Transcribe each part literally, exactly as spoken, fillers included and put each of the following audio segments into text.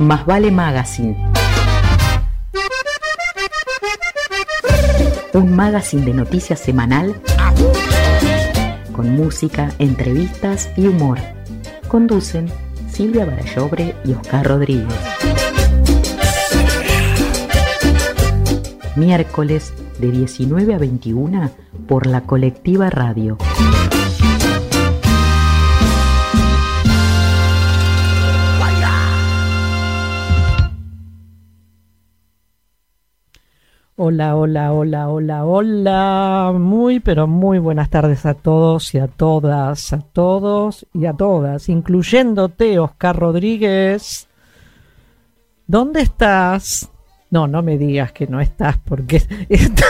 Más Vale Magazine. Un magazine de noticias semanal con música, entrevistas y humor. Conducen Silvia Barallobre y Oscar Rodríguez. Miércoles de diecinueve a veintiuna por la Colectiva Radio. Hola, hola, hola, hola, hola. Muy, pero muy buenas tardes a todos y a todas, a todos y a todas, incluyéndote, Oscar Rodríguez. ¿Dónde estás? No, no me digas que no estás, porque... Está...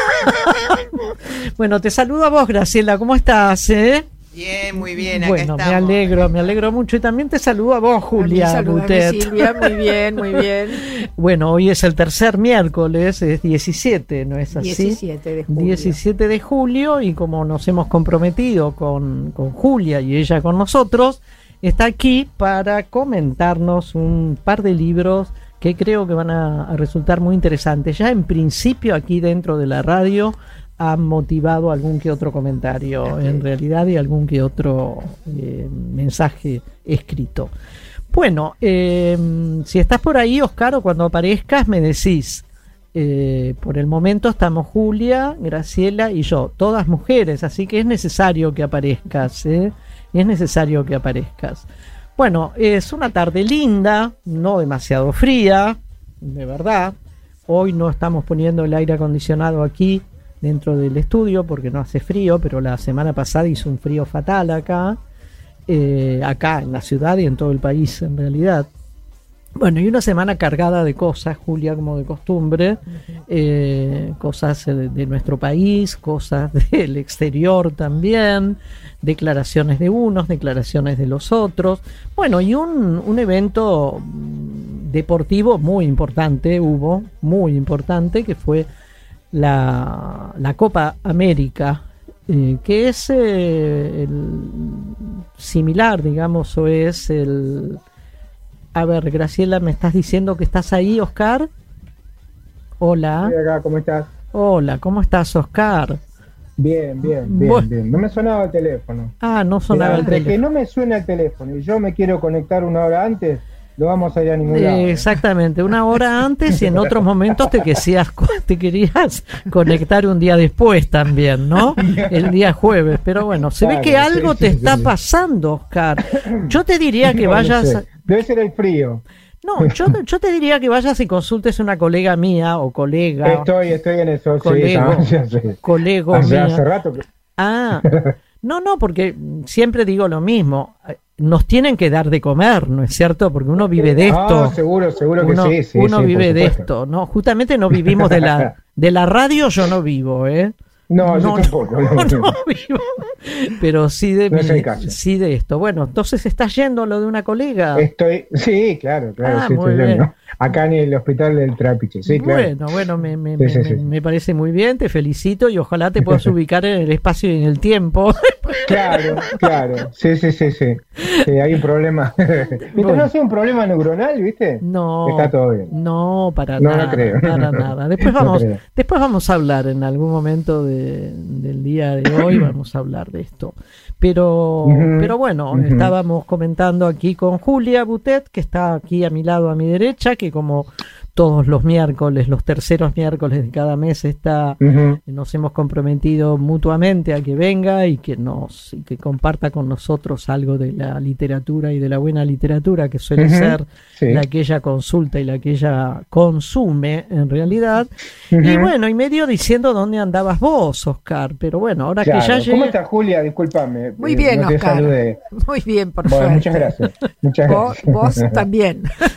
Bueno, te saludo a vos, Graciela. ¿Cómo estás, eh? Bien, muy bien, acá bueno, estamos. me alegro, me alegro mucho. Y también te saludo a vos, Julia Butet. Silvia, muy bien, muy bien. Bueno, hoy es el tercer miércoles, es diecisiete, ¿no es así? diecisiete de julio. diecisiete de julio, y como nos hemos comprometido con, con Julia y ella con nosotros, está aquí para comentarnos un par de libros que creo que van a, a resultar muy interesantes. Ya en principio aquí dentro de la radio ha motivado algún que otro comentario, okay, en realidad, y algún que otro eh, mensaje escrito. Bueno, eh, si estás por ahí, Oscar, o cuando aparezcas me decís. Eh, por el momento estamos Julia, Graciela y yo, todas mujeres, así que es necesario que aparezcas, ¿eh? Es necesario que aparezcas. Bueno, es una tarde linda, no demasiado fría, de verdad. Hoy no estamos poniendo el aire acondicionado aquí dentro del estudio porque no hace frío, pero la semana pasada hizo un frío fatal acá, eh, acá en la ciudad y en todo el país en realidad. Bueno, y una semana cargada de cosas, Julia, como de costumbre, uh-huh. eh, cosas de, de nuestro país, cosas del exterior también, declaraciones de unos, declaraciones de los otros. Bueno, y un, un evento deportivo muy importante hubo, muy importante, que fue La, la Copa América, eh, que es eh, el similar, digamos, o es el... A ver, Graciela, ¿me estás diciendo que estás ahí, Oscar? Hola. Estoy acá, ¿cómo estás? Hola, ¿cómo estás, Oscar? Bien, bien, bien, bueno. bien. No me sonaba el teléfono. Ah, no sonaba Pero el teléfono. Entre que no me suena el teléfono y yo me quiero conectar una hora antes, no vamos a ir a ningún lado. Eh, exactamente, una hora antes, y en otros momentos te querías, te querías conectar un día después también, ¿no? El día jueves, pero bueno, se claro, ve que algo sí, te sí, está sí. pasando, Oscar. Yo te diría que no, vayas... No sé. Debe ser el frío. No, yo, yo te diría que vayas y consultes a una colega mía o colega. Estoy, estoy en eso, colego, sí. No, sí, sí. Colego hace, mía. Hace rato que... Ah, no, no, porque siempre digo lo mismo. Nos tienen que dar de comer, ¿no es cierto? Porque uno vive de esto. Ah, seguro, seguro uno, que sí. sí uno sí, vive de esto, ¿no? Justamente no vivimos de la de la radio, yo no vivo, ¿eh? No, no, yo tampoco. No, no, no vivo. Pero sí de, no es mi, el caso. sí de esto. Bueno, entonces estás yendo a lo de una colega. Estoy, sí, claro, claro. Ah, sí, muy estoy bien. Yendo. Acá en el hospital del Trapiche, sí, claro. Bueno, bueno, me, me, sí, me, sí, sí. me parece muy bien, te felicito y ojalá te puedas ubicar en el espacio y en el tiempo. Claro, claro. Sí, sí, sí, sí. sí hay un problema. Mientras bueno. no sea un problema neuronal, ¿viste? No. Está todo bien. No, para no, nada. No creo. Para nada. Después vamos, no creo. después vamos a hablar en algún momento de, del día de hoy, vamos a hablar de esto. Pero, uh-huh. pero bueno, uh-huh. estábamos comentando aquí con Julia Butet, que está aquí a mi lado, a mi derecha, que como todos los miércoles, los terceros miércoles de cada mes está, uh-huh. nos hemos comprometido mutuamente a que venga y que nos y que comparta con nosotros algo de la literatura y de la buena literatura, que suele uh-huh. ser sí. la que ella consulta y la que ella consume en realidad. Uh-huh. Y bueno, y medio diciendo dónde andabas vos, Oscar, pero bueno, ahora claro. que ya llegué... ¿Cómo estás, Julia? Discúlpame. Muy bien, no te Oscar. Saludé. Muy bien, por bueno, suerte. Muchas gracias. Muchas vos, gracias. Vos también.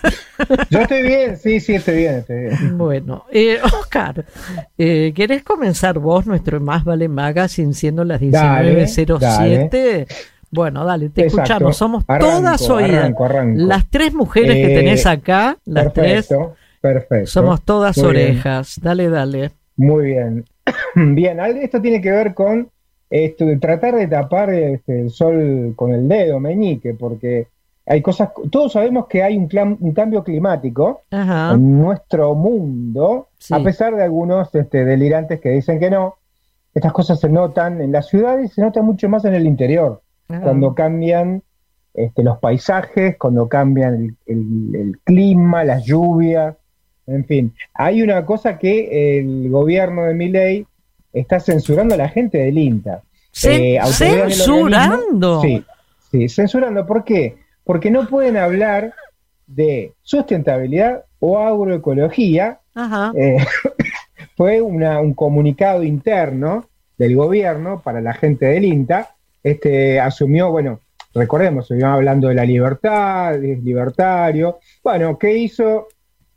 Yo estoy bien, sí, sí, estoy bien, estoy bien. Bueno, eh, Oscar, eh, ¿querés comenzar vos nuestro Más Vale Magazine siendo las diecinueve cero siete? Bueno, dale, te Exacto. escuchamos. Somos arranco, todas oídas. Arranco, arranco. Las tres mujeres eh, que tenés acá, las perfecto, tres, perfecto. somos todas Muy orejas. Bien. Dale, dale. Muy bien. Bien, esto tiene que ver con esto de tratar de tapar este, el sol con el dedo meñique, porque hay cosas, todos sabemos que hay un, clam, un cambio climático Ajá. en nuestro mundo, sí. a pesar de algunos este, delirantes que dicen que no. Estas cosas se notan en las ciudades y se notan mucho más en el interior, Ajá. cuando cambian este, los paisajes, cuando cambian el, el, el clima, las lluvias, en fin. Hay una cosa que el gobierno de Milei está censurando a la gente del INTA. Eh, ¿Censurando? Sí, sí, censurando. ¿Por qué? Porque no pueden hablar de sustentabilidad o agroecología. Ajá. Eh, fue una, un comunicado interno del gobierno para la gente del INTA. Este asumió, bueno, recordemos, estuvimos hablando de la libertad, es libertario. Bueno, ¿qué hizo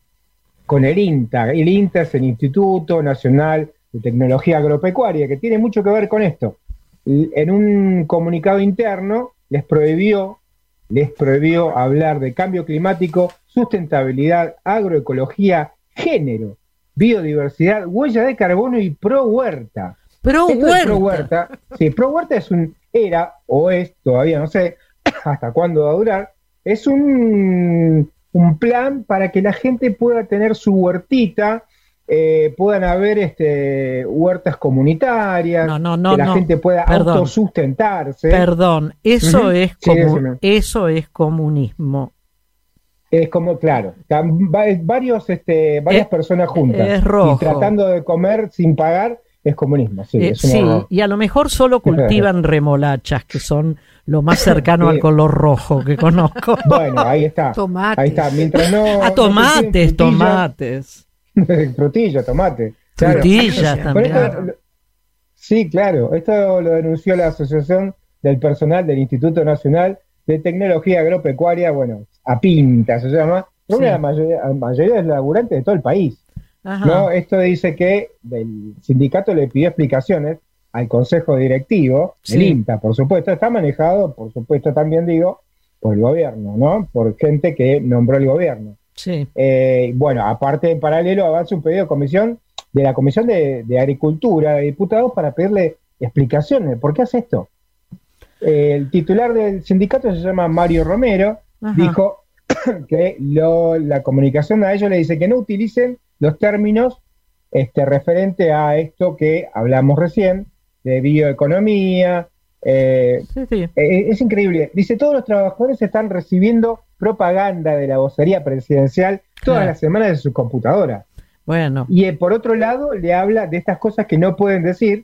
con el INTA? El INTA es el Instituto Nacional de Tecnología Agropecuaria, que tiene mucho que ver con esto. En un comunicado interno les prohibió, les prohibió hablar de cambio climático, sustentabilidad, agroecología, género, biodiversidad, huella de carbono y pro huerta. Pro huerta. Pro huerta. Sí, pro huerta es un, era o es, todavía no sé hasta cuándo va a durar, es un, un plan para que la gente pueda tener su huertita, eh, puedan haber este, huertas comunitarias, no, no, no, que la no. gente pueda Perdón. autosustentarse. Perdón, eso, uh-huh. es sí, comu- eso es comunismo. Es como, claro, varios, este, varias es, personas juntas es rojo. y tratando de comer sin pagar es comunismo. Sí, eh, es un sí horror. Y a lo mejor solo cultivan remolachas, que son lo más cercano sí. al color rojo que conozco. Bueno, ahí está. Tomates. Ahí está. Mientras no. Ah, tomates, no tomates. Frutilla, tomate. Frutillas claro. también. Esto, sí, claro. Esto lo denunció la Asociación del Personal del Instituto Nacional de Tecnología Agropecuaria, bueno, a Pinta se llama, pero sí. una mayoría, la mayoría de los laburantes de todo el país. ¿No? Esto dice que el sindicato le pidió explicaciones al consejo directivo, sí. el INTA, por supuesto, está manejado, por supuesto, también digo, por el gobierno, ¿no? Por gente que nombró el gobierno. Sí. Eh, bueno, aparte, en paralelo, avanza un pedido de comisión, de la Comisión de, de Agricultura, de diputados, para pedirle explicaciones. ¿Por qué hace esto? Eh, el titular del sindicato se llama Mario Romero, Ajá. dijo que lo, la comunicación a ellos le dice que no utilicen los términos este, referente a esto que hablamos recién, de bioeconomía. Eh, sí, sí. Eh, es increíble. Dice, todos los trabajadores están recibiendo propaganda de la vocería presidencial todas claro. las semanas de su computadora. Bueno. Y eh, por otro lado, le habla de estas cosas que no pueden decir.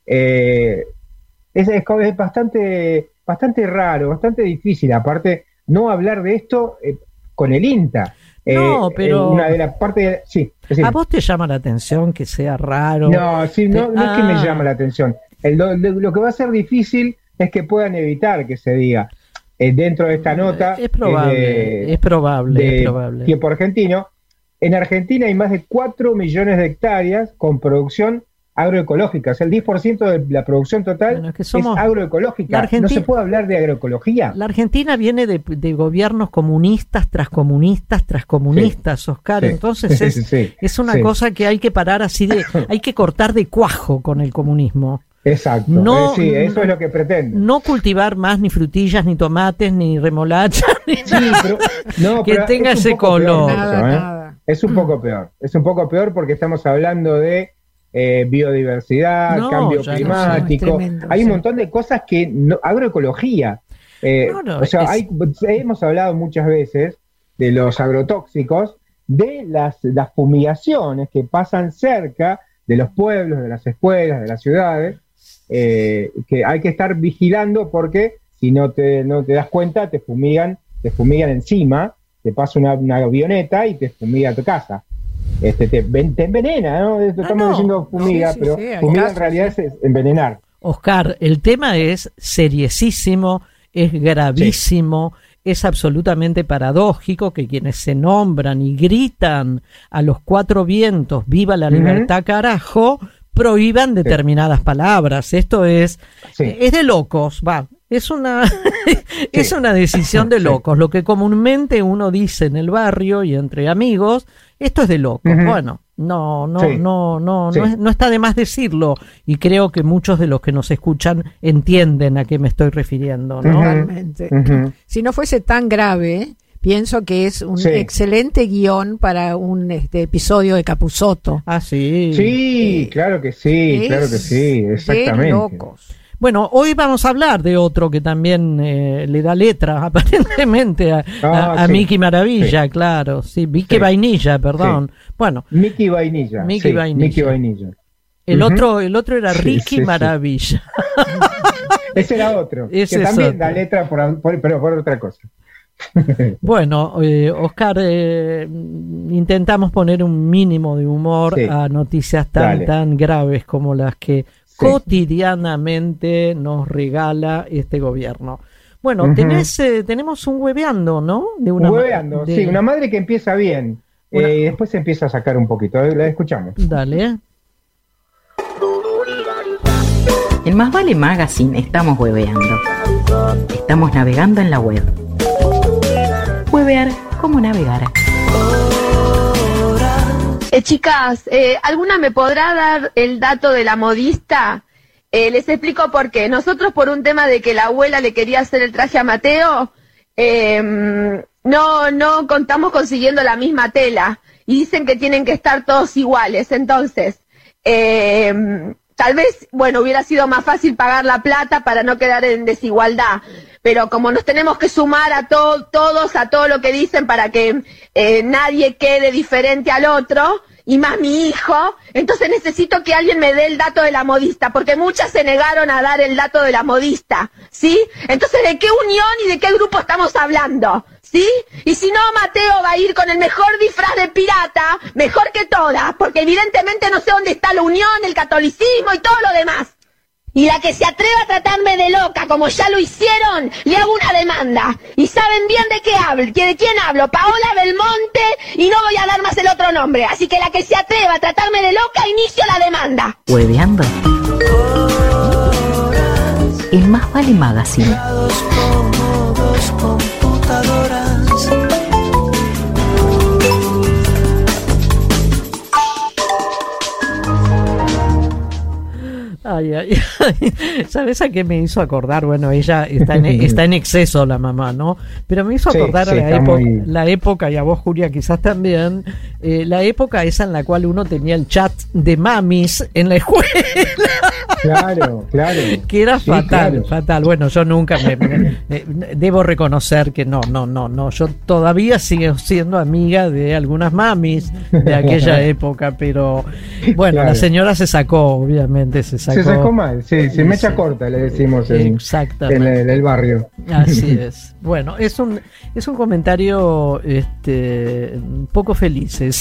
Eh, es, es, es bastante, bastante raro, bastante difícil. Aparte, no hablar de esto eh, con el INTA. No, eh, pero una de las partes de, sí, ¿a vos te llama la atención que sea raro? No, sí, no, te... no ah. es que me llama la atención. El, lo, lo que va a ser difícil es que puedan evitar que se diga eh, dentro de esta nota. Es probable, de, es probable, de es probable. Tiempo Argentino. En Argentina hay más de cuatro millones de hectáreas con producción agroecológica, o sea, el diez por ciento de la producción total bueno, es, que somos, es agroecológica. Argentina, ¿no se puede hablar de agroecología? La Argentina viene de, de gobiernos comunistas tras comunistas tras comunistas, sí, Oscar, sí, entonces es, sí, sí, es una sí. cosa que hay que parar así de, hay que cortar de cuajo con el comunismo. Exacto, no, eh, sí, eso es lo que pretende. No cultivar más ni frutillas, ni tomates, ni remolachas, ni sí, pero, no, que pero tenga ese color. Eso, nada, ¿eh? nada. Es un poco peor, es un poco peor porque estamos hablando de Eh, biodiversidad, no, cambio climático, no sé, tremendo, hay sí. un montón de cosas que no, agroecología, eh, no, no, o sea, es... hay, hemos hablado muchas veces de los agrotóxicos, de las, las fumigaciones que pasan cerca de los pueblos, de las escuelas, de las ciudades, eh, que hay que estar vigilando porque si no te, no te das cuenta te fumigan, te fumigan encima, te pasa una, una avioneta y te fumiga tu casa. Este, te, te envenena, ¿no? Esto estamos no, diciendo fumiga, sí, sí, pero sí, fumiga caso, en realidad sí. es envenenar. Oscar, el tema es seriesísimo, es gravísimo, sí. es absolutamente paradójico que quienes se nombran y gritan a los cuatro vientos, viva la libertad, uh-huh. carajo, prohíban determinadas sí. palabras. Esto es, sí. es de locos, va, Es una, es una decisión de locos. Lo que comúnmente uno dice en el barrio y entre amigos, esto es de locos. Uh-huh. Bueno, no, no, sí. no, no, sí. no, es, no está de más decirlo. Y creo que muchos de los que nos escuchan entienden a qué me estoy refiriendo, ¿no? Totalmente. Uh-huh. Si no fuese tan grave, pienso que es un sí. excelente guión para un este, episodio de Capusotto. Ah, sí. Sí, eh, claro que sí, claro que sí, exactamente. De locos. Bueno, hoy vamos a hablar de otro que también eh, le da letra aparentemente a, ah, a, a sí. Mickey Maravilla, sí. claro, sí, Mickey sí. Vainilla, perdón. Sí. Bueno, Mickey Vainilla. Mickey sí, Vainilla. Mickey Vainilla. El uh-huh. otro, el otro era Ricky sí, sí, Sí. Maravilla. Ese era otro, Ese que también otro. da letra por, por, pero por otra cosa. Bueno, eh, Oscar, eh, intentamos poner un mínimo de humor sí. a noticias tan Dale. tan graves como las que sí. cotidianamente nos regala este gobierno. Bueno, uh-huh. tenés, eh, tenemos un hueveando, ¿no? De una hueveando, de... sí, una madre que empieza bien una... eh, y después se empieza a sacar un poquito. La escuchamos. Dale. En Más Vale Magazine estamos hueveando. Estamos navegando en la web. Huevear como navegar. Eh, chicas, eh, ¿alguna me podrá dar el dato de la modista? Eh, les explico por qué. Nosotros, por un tema de que la abuela le quería hacer el traje a Mateo, eh, no, no contamos consiguiendo la misma tela. Y dicen que tienen que estar todos iguales. Entonces, eh, tal vez, bueno, hubiera sido más fácil pagar la plata para no quedar en desigualdad. Pero como nos tenemos que sumar a to- todos, a todo lo que dicen para que eh, nadie quede diferente al otro, y más mi hijo, entonces necesito que alguien me dé el dato de la modista, porque muchas se negaron a dar el dato de la modista, ¿sí? Entonces, ¿de qué unión y de qué grupo estamos hablando? ¿Sí? Y si no, Mateo va a ir con el mejor disfraz de pirata, mejor que todas, porque evidentemente no sé dónde está la unión, el catolicismo y todo lo demás. Y la que se atreva a tratarme de loca, como ya lo hicieron, le hago una demanda. Y saben bien de qué hablo, de quién hablo, Paola Belmonte, y no voy a dar más el otro nombre. Así que la que se atreva a tratarme de loca, inicio la demanda. Hueveando. El Más Vale Magazine. Ay, ay, ay. ¿Sabes a qué me hizo acordar? Bueno, ella está en, está en exceso, la mamá, ¿no? Pero me hizo acordar sí, sí, la, época, muy... la época, y a vos, Julia, quizás también, eh, la época esa en la cual uno tenía el chat de mamis en la escuela. Claro, claro. Que era sí, fatal, claro. fatal. Bueno, yo nunca me, me, me... Debo reconocer que no, no, no, no. Yo todavía sigo siendo amiga de algunas mamis de aquella época, pero bueno, claro. La señora se sacó, obviamente, se sacó. Se sacó mal, sí, se mecha sí. corta, le decimos en, en el, el barrio. Así es. Bueno, es un es un comentario este poco felices.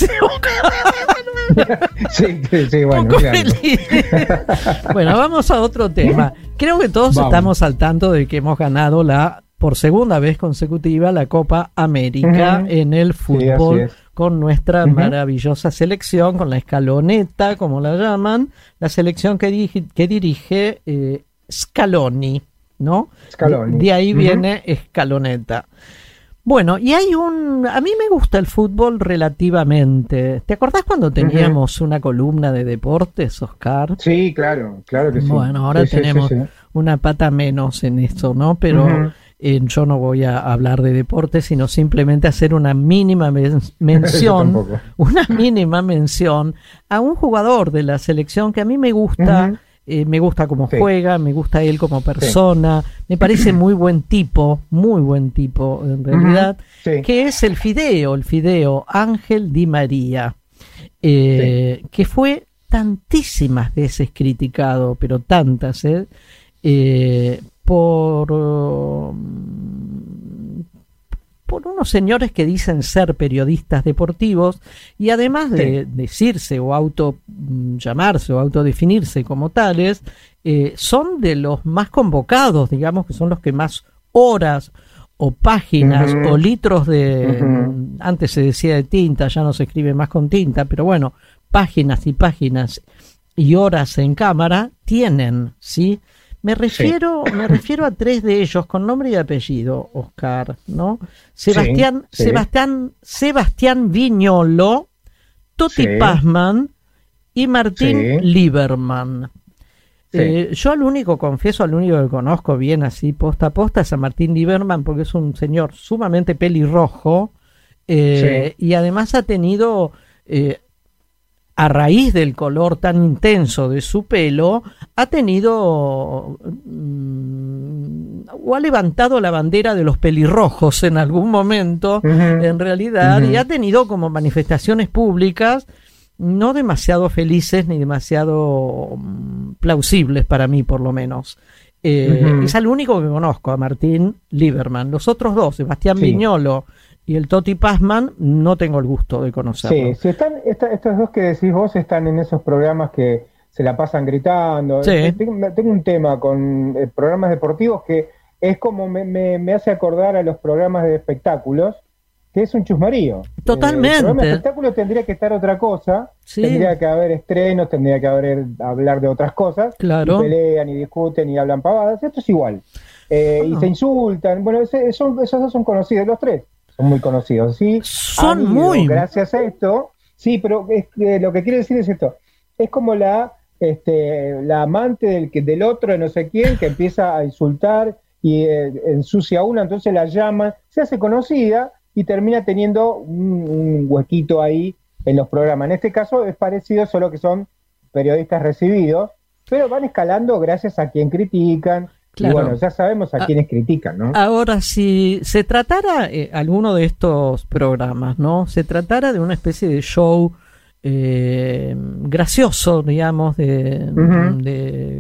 sí, sí, sí, bueno. Poco feliz. Bueno, vamos a otro tema. Creo que todos vamos. estamos al tanto de que hemos ganado la por segunda vez consecutiva la Copa América uh-huh. en el fútbol. Sí, con nuestra uh-huh. maravillosa selección, con la escaloneta, como la llaman, la selección que, dirige, que dirige eh, Scaloni, ¿no? Scaloni. De, de ahí uh-huh. viene escaloneta. Bueno, y hay un... A mí me gusta el fútbol relativamente. ¿Te acordás cuando teníamos uh-huh. una columna de deportes, Oscar? Sí, claro, claro que sí. Bueno, ahora sí, tenemos sí, sí, sí. una pata menos en esto, ¿no? Pero... Uh-huh. Eh, yo no voy a hablar de deportes, sino simplemente hacer una mínima men- mención, una mínima mención a un jugador de la selección que a mí me gusta, uh-huh. eh, me gusta cómo sí. juega, me gusta él como persona, sí. me parece muy buen tipo, muy buen tipo en realidad, uh-huh. sí. que es el Fideo, el Fideo Ángel Di María, eh, sí. que fue tantísimas veces criticado, pero tantas, eh, eh por uh, por unos señores que dicen ser periodistas deportivos y además de sí. decirse o auto llamarse o autodefinirse como tales, eh, son de los más convocados, digamos que son los que más horas o páginas uh-huh. o litros de uh-huh. antes se decía de tinta, ya no se escribe más con tinta, pero bueno, páginas y páginas y horas en cámara tienen, ¿sí? Me refiero, sí. me refiero a tres de ellos con nombre y apellido, Oscar, ¿no? Sebastián, sí, sí. Sebastián, Sebastián Viñolo, Toti sí. Pazman y Martín sí. Lieberman. Sí. Eh, yo al único, confieso, al único que conozco bien así posta a posta es a Martín Lieberman, porque es un señor sumamente pelirrojo eh, sí. y además ha tenido... Eh, a raíz del color tan intenso de su pelo, ha tenido mmm, o ha levantado la bandera de los pelirrojos en algún momento, uh-huh. en realidad, uh-huh. y ha tenido como manifestaciones públicas no demasiado felices ni demasiado um, plausibles para mí, por lo menos. Eh, uh-huh. Es el único que conozco, a Martín Lieberman. Los otros dos, Sebastián sí. Viñolo y el Toti Pazman, no tengo el gusto de conocerlo. Sí, sí están, esta, estos dos que decís vos están en esos programas que se la pasan gritando. Sí. Tengo, tengo un tema con eh, programas deportivos que es como me, me, me hace acordar a los programas de espectáculos, que es un chusmarío. Totalmente. Eh, el programa de espectáculos tendría que estar otra cosa, sí. tendría que haber estrenos, tendría que haber hablar de otras cosas, claro. y pelean y discuten y hablan pavadas, esto es igual. Eh, oh. Y se insultan, bueno, ese, son, esos dos son conocidos, los tres. Son muy conocidos, ¿sí? Son ido, muy... Gracias a esto, sí, pero es que lo que quiere decir es esto. Es como la este la amante del, del otro de no sé quién que empieza a insultar y eh, ensucia a una, entonces la llaman, se hace conocida y termina teniendo un, un huequito ahí en los programas. En este caso es parecido, solo que son periodistas recibidos, pero van escalando gracias a quien critican. Claro. Y bueno, ya sabemos a, a quienes critican, ¿no? Ahora, si se tratara eh, alguno de estos programas, ¿no? Se tratara de una especie de show eh, gracioso, digamos, de, uh-huh. de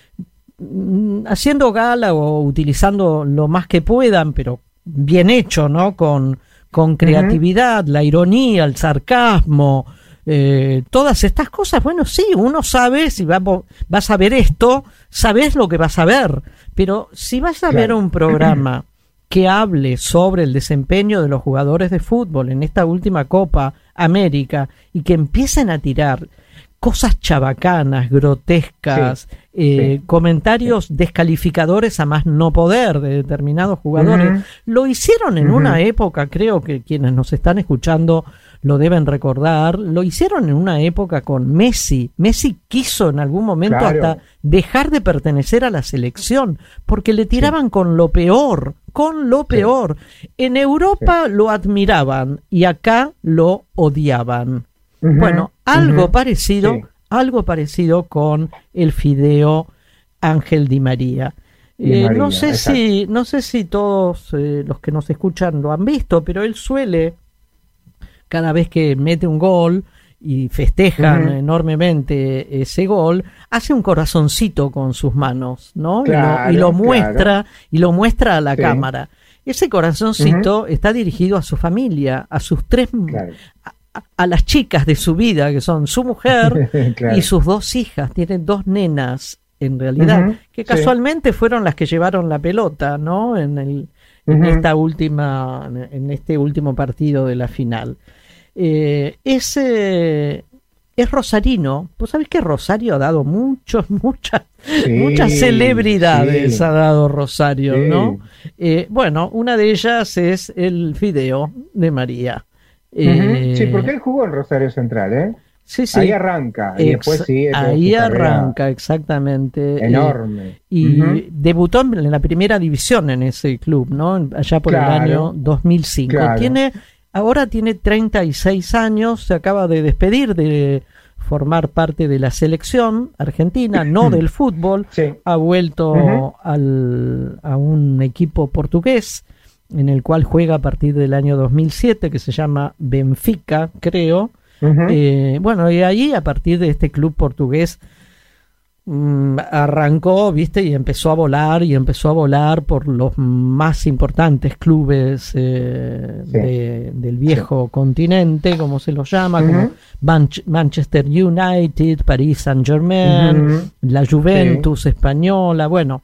haciendo gala o utilizando lo más que puedan, pero bien hecho, ¿no? Con, con creatividad, uh-huh. la ironía, el sarcasmo, Eh, todas estas cosas, bueno, sí, uno sabe, si va, vas a ver esto, sabes lo que vas a ver, pero si vas a claro. ver un programa que hable sobre el desempeño de los jugadores de fútbol en esta última Copa América y que empiecen a tirar cosas chabacanas, grotescas, sí, eh, sí, comentarios sí. descalificadores a más no poder de determinados jugadores, uh-huh. lo hicieron en uh-huh. una época, creo que quienes nos están escuchando lo deben recordar, lo hicieron en una época con Messi. Messi quiso en algún momento claro. hasta dejar de pertenecer a la selección, porque le tiraban sí. con lo peor, con lo peor. Sí. En Europa sí. lo admiraban y acá lo odiaban. Uh-huh. Bueno, algo uh-huh. parecido, sí. algo parecido con el fideo Ángel Di María. Eh, María no sé exacto. si, no sé si todos eh, los que nos escuchan lo han visto, pero él suele, cada vez que mete un gol y festejan uh-huh. enormemente ese gol, hace un corazoncito con sus manos, ¿no? Claro, y, lo, y lo muestra, claro. y lo muestra a la sí. cámara. Ese corazoncito uh-huh. está dirigido a su familia, a sus tres, claro. a, a las chicas de su vida, que son su mujer claro. y sus dos hijas. Tienen dos nenas, en realidad, uh-huh. que casualmente sí. fueron las que llevaron la pelota, ¿no? En el, uh-huh. en esta última, en este último partido de la final. Eh, es, eh, es rosarino. Pues sabés que Rosario ha dado muchos, muchas, sí, muchas celebridades sí. ha dado Rosario, sí. ¿no? Eh, bueno, una de ellas es el fideo de María. Eh, uh-huh. Sí, porque él jugó en Rosario Central, ¿eh? Sí, sí. Ahí arranca. Y Ex- después sí. ahí arranca, exactamente. Enorme. Eh, y uh-huh. debutó en la primera división en ese club, ¿no? Allá por claro. el año dos mil cinco. Claro. Tiene... Ahora tiene treinta y seis años, se acaba de despedir de formar parte de la selección argentina, no del fútbol, sí. ha vuelto uh-huh. al, a un equipo portugués en el cual juega a partir del año dos mil siete, que se llama Benfica, creo. Uh-huh. Eh, bueno, y ahí a partir de este club portugués Mm, arrancó, viste, y empezó a volar y empezó a volar por los más importantes clubes eh, sí. de, del viejo sí. continente, como se los llama, uh-huh. como Manch- Manchester United, Paris Saint-Germain, uh-huh. la Juventus sí. española. Bueno,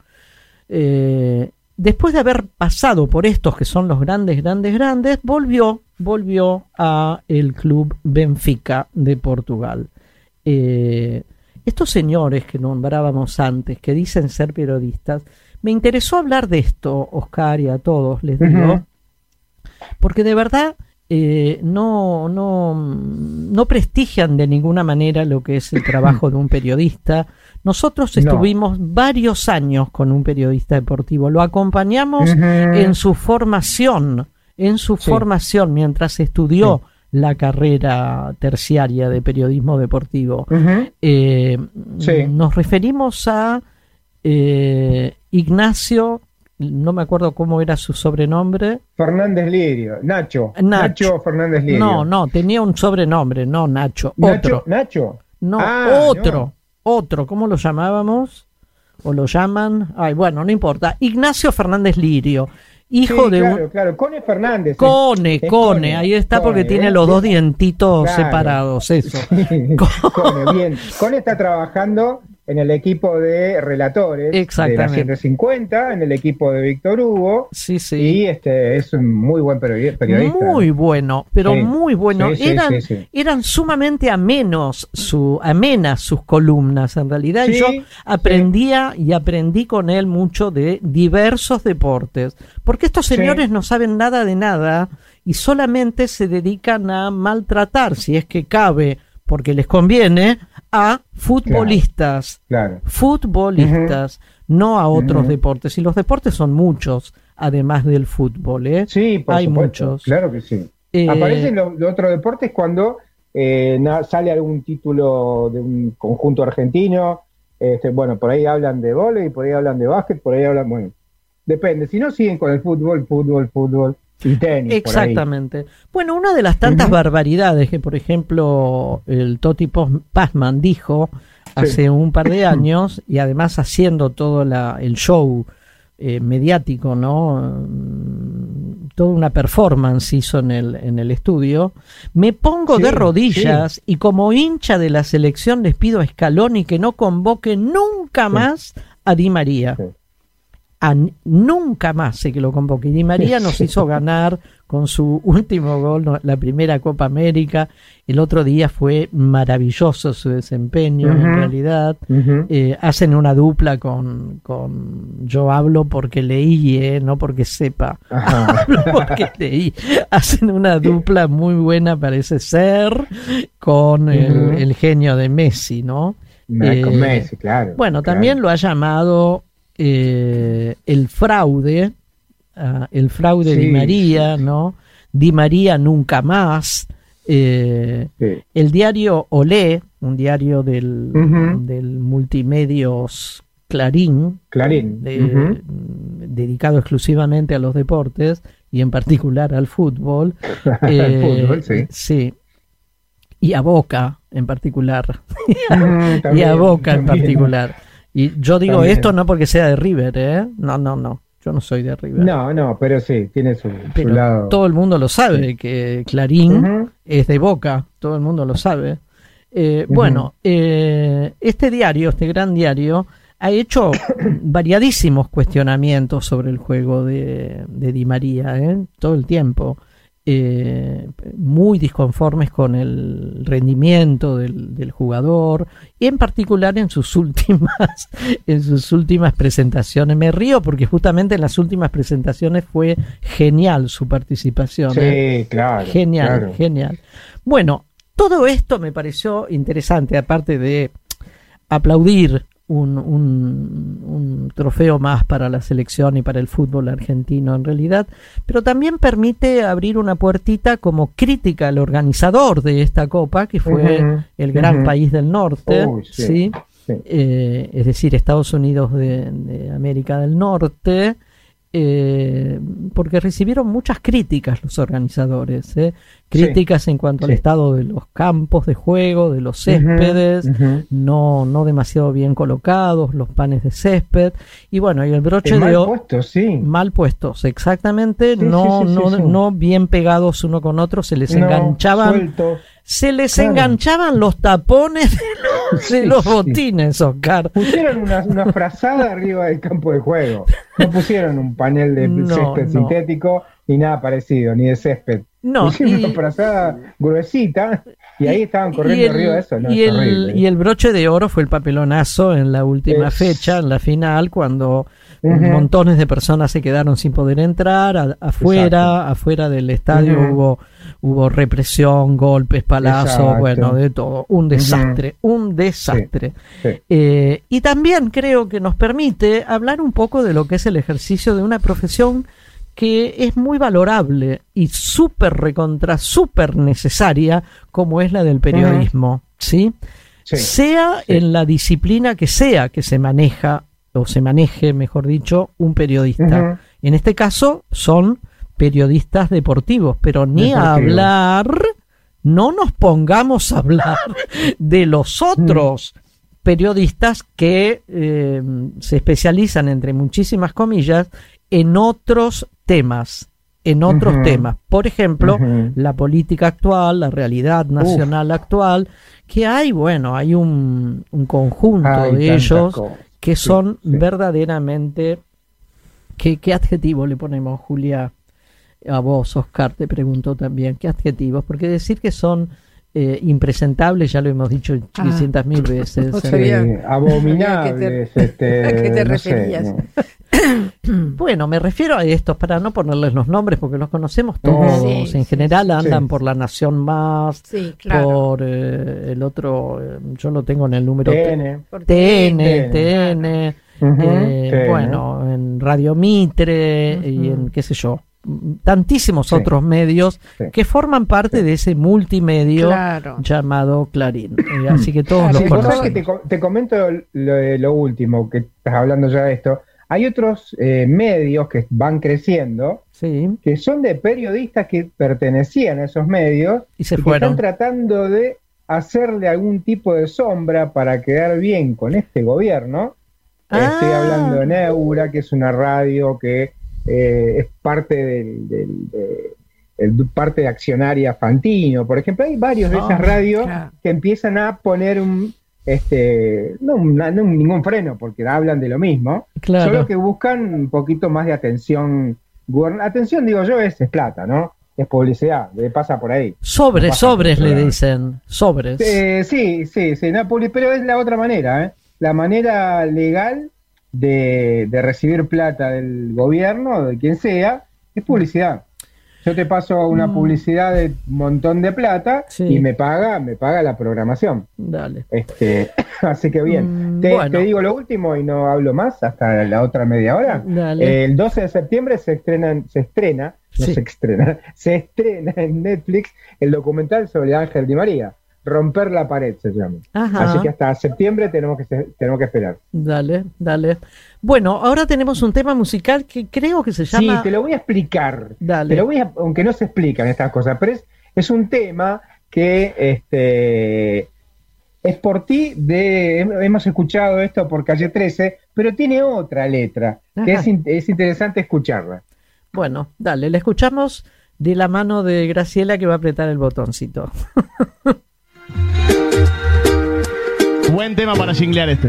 eh, después de haber pasado por estos que son los grandes, grandes, grandes, volvió, volvió a el club Benfica de Portugal. Eh, estos señores que nombrábamos antes, que dicen ser periodistas, me interesó hablar de esto, Oscar, y a todos les digo, uh-huh. porque de verdad eh, no, no, no prestigian de ninguna manera lo que es el trabajo de un periodista. Nosotros estuvimos no. varios años con un periodista deportivo, lo acompañamos uh-huh. en su formación, en su sí. formación mientras estudió sí. la carrera terciaria de periodismo deportivo. Uh-huh. Eh, sí. Nos referimos a eh, Ignacio, no me acuerdo cómo era su sobrenombre. Fernández Lirio, Nacho. Nacho, Nacho Fernández Lirio. No, no, tenía un sobrenombre, no Nacho, Nacho otro. ¿Nacho? No, ah, otro, no. otro, ¿cómo lo llamábamos? ¿O lo llaman? Ay, bueno, no importa. Ignacio Fernández Lirio. Hijo sí, de claro, un... claro, Cone Fernández. Cone, es, es Cone, Cone, ahí está Cone, porque ¿eh? tiene los dos dientitos claro. separados, eso. Sí. Cone, bien. Cone está trabajando en el equipo de relatores de la ciento cincuenta, en el equipo de Víctor Hugo. Sí, sí. Y este es un muy buen periodista. Muy bueno, pero sí. muy bueno. Sí, sí, eran, sí, sí. eran sumamente amenos, su, amenas sus columnas. En realidad sí, yo aprendía sí. y aprendí con él mucho de diversos deportes. Porque estos señores sí. no saben nada de nada y solamente se dedican a maltratar, si es que cabe, porque les conviene, a futbolistas, claro, claro. futbolistas, uh-huh. no a otros uh-huh. deportes. Y los deportes son muchos, además del fútbol, ¿eh? Sí, por hay supuesto, muchos. Claro que sí. Eh, Aparecen los, los otros deportes cuando eh, na, sale algún título de un conjunto argentino. Este, bueno, por ahí hablan de vóley, por ahí hablan de básquet, por ahí hablan, bueno, depende. Si no, siguen con el fútbol, fútbol, fútbol. Y tenis, exactamente. Bueno, una de las tantas uh-huh. barbaridades que, por ejemplo, el Toti Pazman dijo hace sí. un par de años, y además haciendo todo la, el show eh, mediático, ¿no? Toda una performance hizo en el, en el estudio. Me pongo sí, de rodillas sí. y como hincha de la selección les pido a Scaloni que no convoque nunca sí. más a Di María. Sí. A, nunca más sé que lo convoque. Di María nos hizo ganar con su último gol la primera Copa América. El otro día fue maravilloso su desempeño. Uh-huh. En realidad uh-huh. eh, hacen una dupla con, con yo hablo porque leí, eh, no porque sepa. Uh-huh. Hablo porque leí. Hacen una dupla muy buena, parece ser, con uh-huh. el, el genio de Messi, ¿no? Eh, con Messi, claro. Bueno, claro. también lo ha llamado Eh, el fraude, uh, el fraude sí, Di María, sí. ¿no? Di María nunca más. Eh, sí. El diario Olé, un diario del, uh-huh. del multimedios Clarín, Clarín. De, Uh-huh. dedicado exclusivamente a los deportes y en particular al fútbol. eh, fútbol sí. sí. Y a Boca en particular. Uh-huh, también, y a Boca también. en particular. Y yo digo También. esto no porque sea de River, ¿eh? No, no, no. Yo no soy de River. No, no, pero sí, tiene su, pero su lado. Todo el mundo lo sabe, sí. que Clarín uh-huh. es de Boca. Todo el mundo lo sabe. Eh, uh-huh. Bueno, eh, este diario, este gran diario, ha hecho variadísimos cuestionamientos sobre el juego de, de Di María, ¿eh? Todo el tiempo. Eh, muy disconformes con el rendimiento del, del jugador y en particular en sus últimas en sus últimas presentaciones. Me río porque justamente en las últimas presentaciones fue genial su participación. Sí, ¿eh? claro. Genial, claro. genial. Bueno, todo esto me pareció interesante, aparte de aplaudir Un, un, un trofeo más para la selección y para el fútbol argentino en realidad, pero también permite abrir una puertita como crítica al organizador de esta copa, que fue uh-huh, el gran uh-huh. país del norte, Uy, sí, ¿sí? sí. Eh, es decir, Estados Unidos de, de América del Norte, eh, porque recibieron muchas críticas los organizadores, ¿eh? críticas sí, en cuanto sí. al estado de los campos de juego, de los céspedes, uh-huh, uh-huh. no no demasiado bien colocados, los panes de césped, y bueno, y el broche el de oro mal puestos, sí. mal puestos, exactamente, sí, no sí, sí, no sí, sí. no bien pegados uno con otro, se les no, enganchaban sueltos. Se les claro. enganchaban los tapones de los, sí, de los sí. botines, Oscar. Pusieron una, una frazada arriba del campo de juego. No pusieron un panel de no, césped no. sintético ni nada parecido, ni de césped. No, hicieron y, una frazada gruesita y, y ahí estaban corriendo el, arriba de eso. No, y, el, horrible. y el broche de oro fue el papelonazo en la última es... fecha, en la final, cuando uh-huh. montones de personas se quedaron sin poder entrar. A, afuera, Exacto. afuera del estadio uh-huh. hubo, hubo represión, golpes, palazos, Exacto. bueno, de todo. Un desastre, uh-huh. un desastre. Sí. Sí. Eh, y también creo que nos permite hablar un poco de lo que es el ejercicio de una profesión que es muy valorable y súper recontra, súper necesaria, como es la del periodismo, uh-huh. ¿sí? Sí, sea sí. en la disciplina que sea que se maneja, o se maneje, mejor dicho, un periodista. Uh-huh. En este caso son periodistas deportivos, pero ni Deportivo. a hablar, no nos pongamos a hablar de los otros uh-huh. periodistas que eh, se especializan, entre muchísimas comillas, en otros temas, en otros uh-huh. temas. Por ejemplo, uh-huh. la política actual, la realidad nacional Uf. actual, que hay, bueno, hay un, un conjunto hay de ellos cosas. que sí, son sí. verdaderamente... ¿qué, ¿Qué adjetivo le ponemos, Julia? A vos, Oscar, te pregunto también. ¿Qué adjetivos? Porque decir que son eh, impresentables, ya lo hemos dicho trescientas mil ah. veces. No sabía, eh, abominables. ¿A qué te, este, ¿a qué te no referías? Sé, no. Bueno, me refiero a estos, para no ponerles los nombres porque los conocemos todos, sí, en general sí, andan sí. por La Nación Más, sí, claro. por eh, el otro, eh, yo lo tengo en el número T N, T N, T N, uh-huh, eh, T N. Bueno, en Radio Mitre uh-huh. y en qué sé yo, tantísimos sí. otros medios sí. que forman parte sí. de ese multimedio claro. llamado Clarín. Eh, así que todos sí, los conocen. Que te, te comento lo, lo último, que estás hablando ya de esto. Hay otros eh, medios que van creciendo, sí. que son de periodistas que pertenecían a esos medios y, se y que están tratando de hacerle algún tipo de sombra para quedar bien con este gobierno. Ah. Estoy hablando de Neura, que es una radio que eh, es parte del, del de, el, parte de accionaria Fantino. Por ejemplo, hay varios de esas oh, radios claro. que empiezan a poner un... Este, no, no, no ningún freno porque hablan de lo mismo, claro. solo que buscan un poquito más de atención. Atención, digo yo, es, es plata, ¿no? Es publicidad, le pasa por ahí. Sobres, sobres le dicen, sobres. Eh, sí, sí, sí, no, pero es la otra manera, ¿eh? La manera legal de, de recibir plata del gobierno, de quien sea, es publicidad. Yo te paso una mm. publicidad de un montón de plata sí. y me paga, me paga la programación. Dale. Este, así que bien. Mm, te, bueno. te digo lo último y no hablo más hasta la otra media hora. Dale. Eh, el doce de septiembre se estrena, se estrena, no sí. se estrena, se estrena en Netflix el documental sobre Ángel Di María. Romper la pared se llama. Ajá. Así que hasta septiembre tenemos que tenemos que esperar. Dale, dale. Bueno, ahora tenemos un tema musical que creo que se llama... Sí, te lo voy a explicar. Dale. Te lo voy a, aunque no se explican estas cosas, pero es, es un tema que este es por ti de... Hemos escuchado esto por Calle trece, pero tiene otra letra, Ajá. que es, es interesante escucharla. Bueno, dale, la escuchamos de la mano de Graciela que va a apretar el botoncito. Buen tema para jinglear este.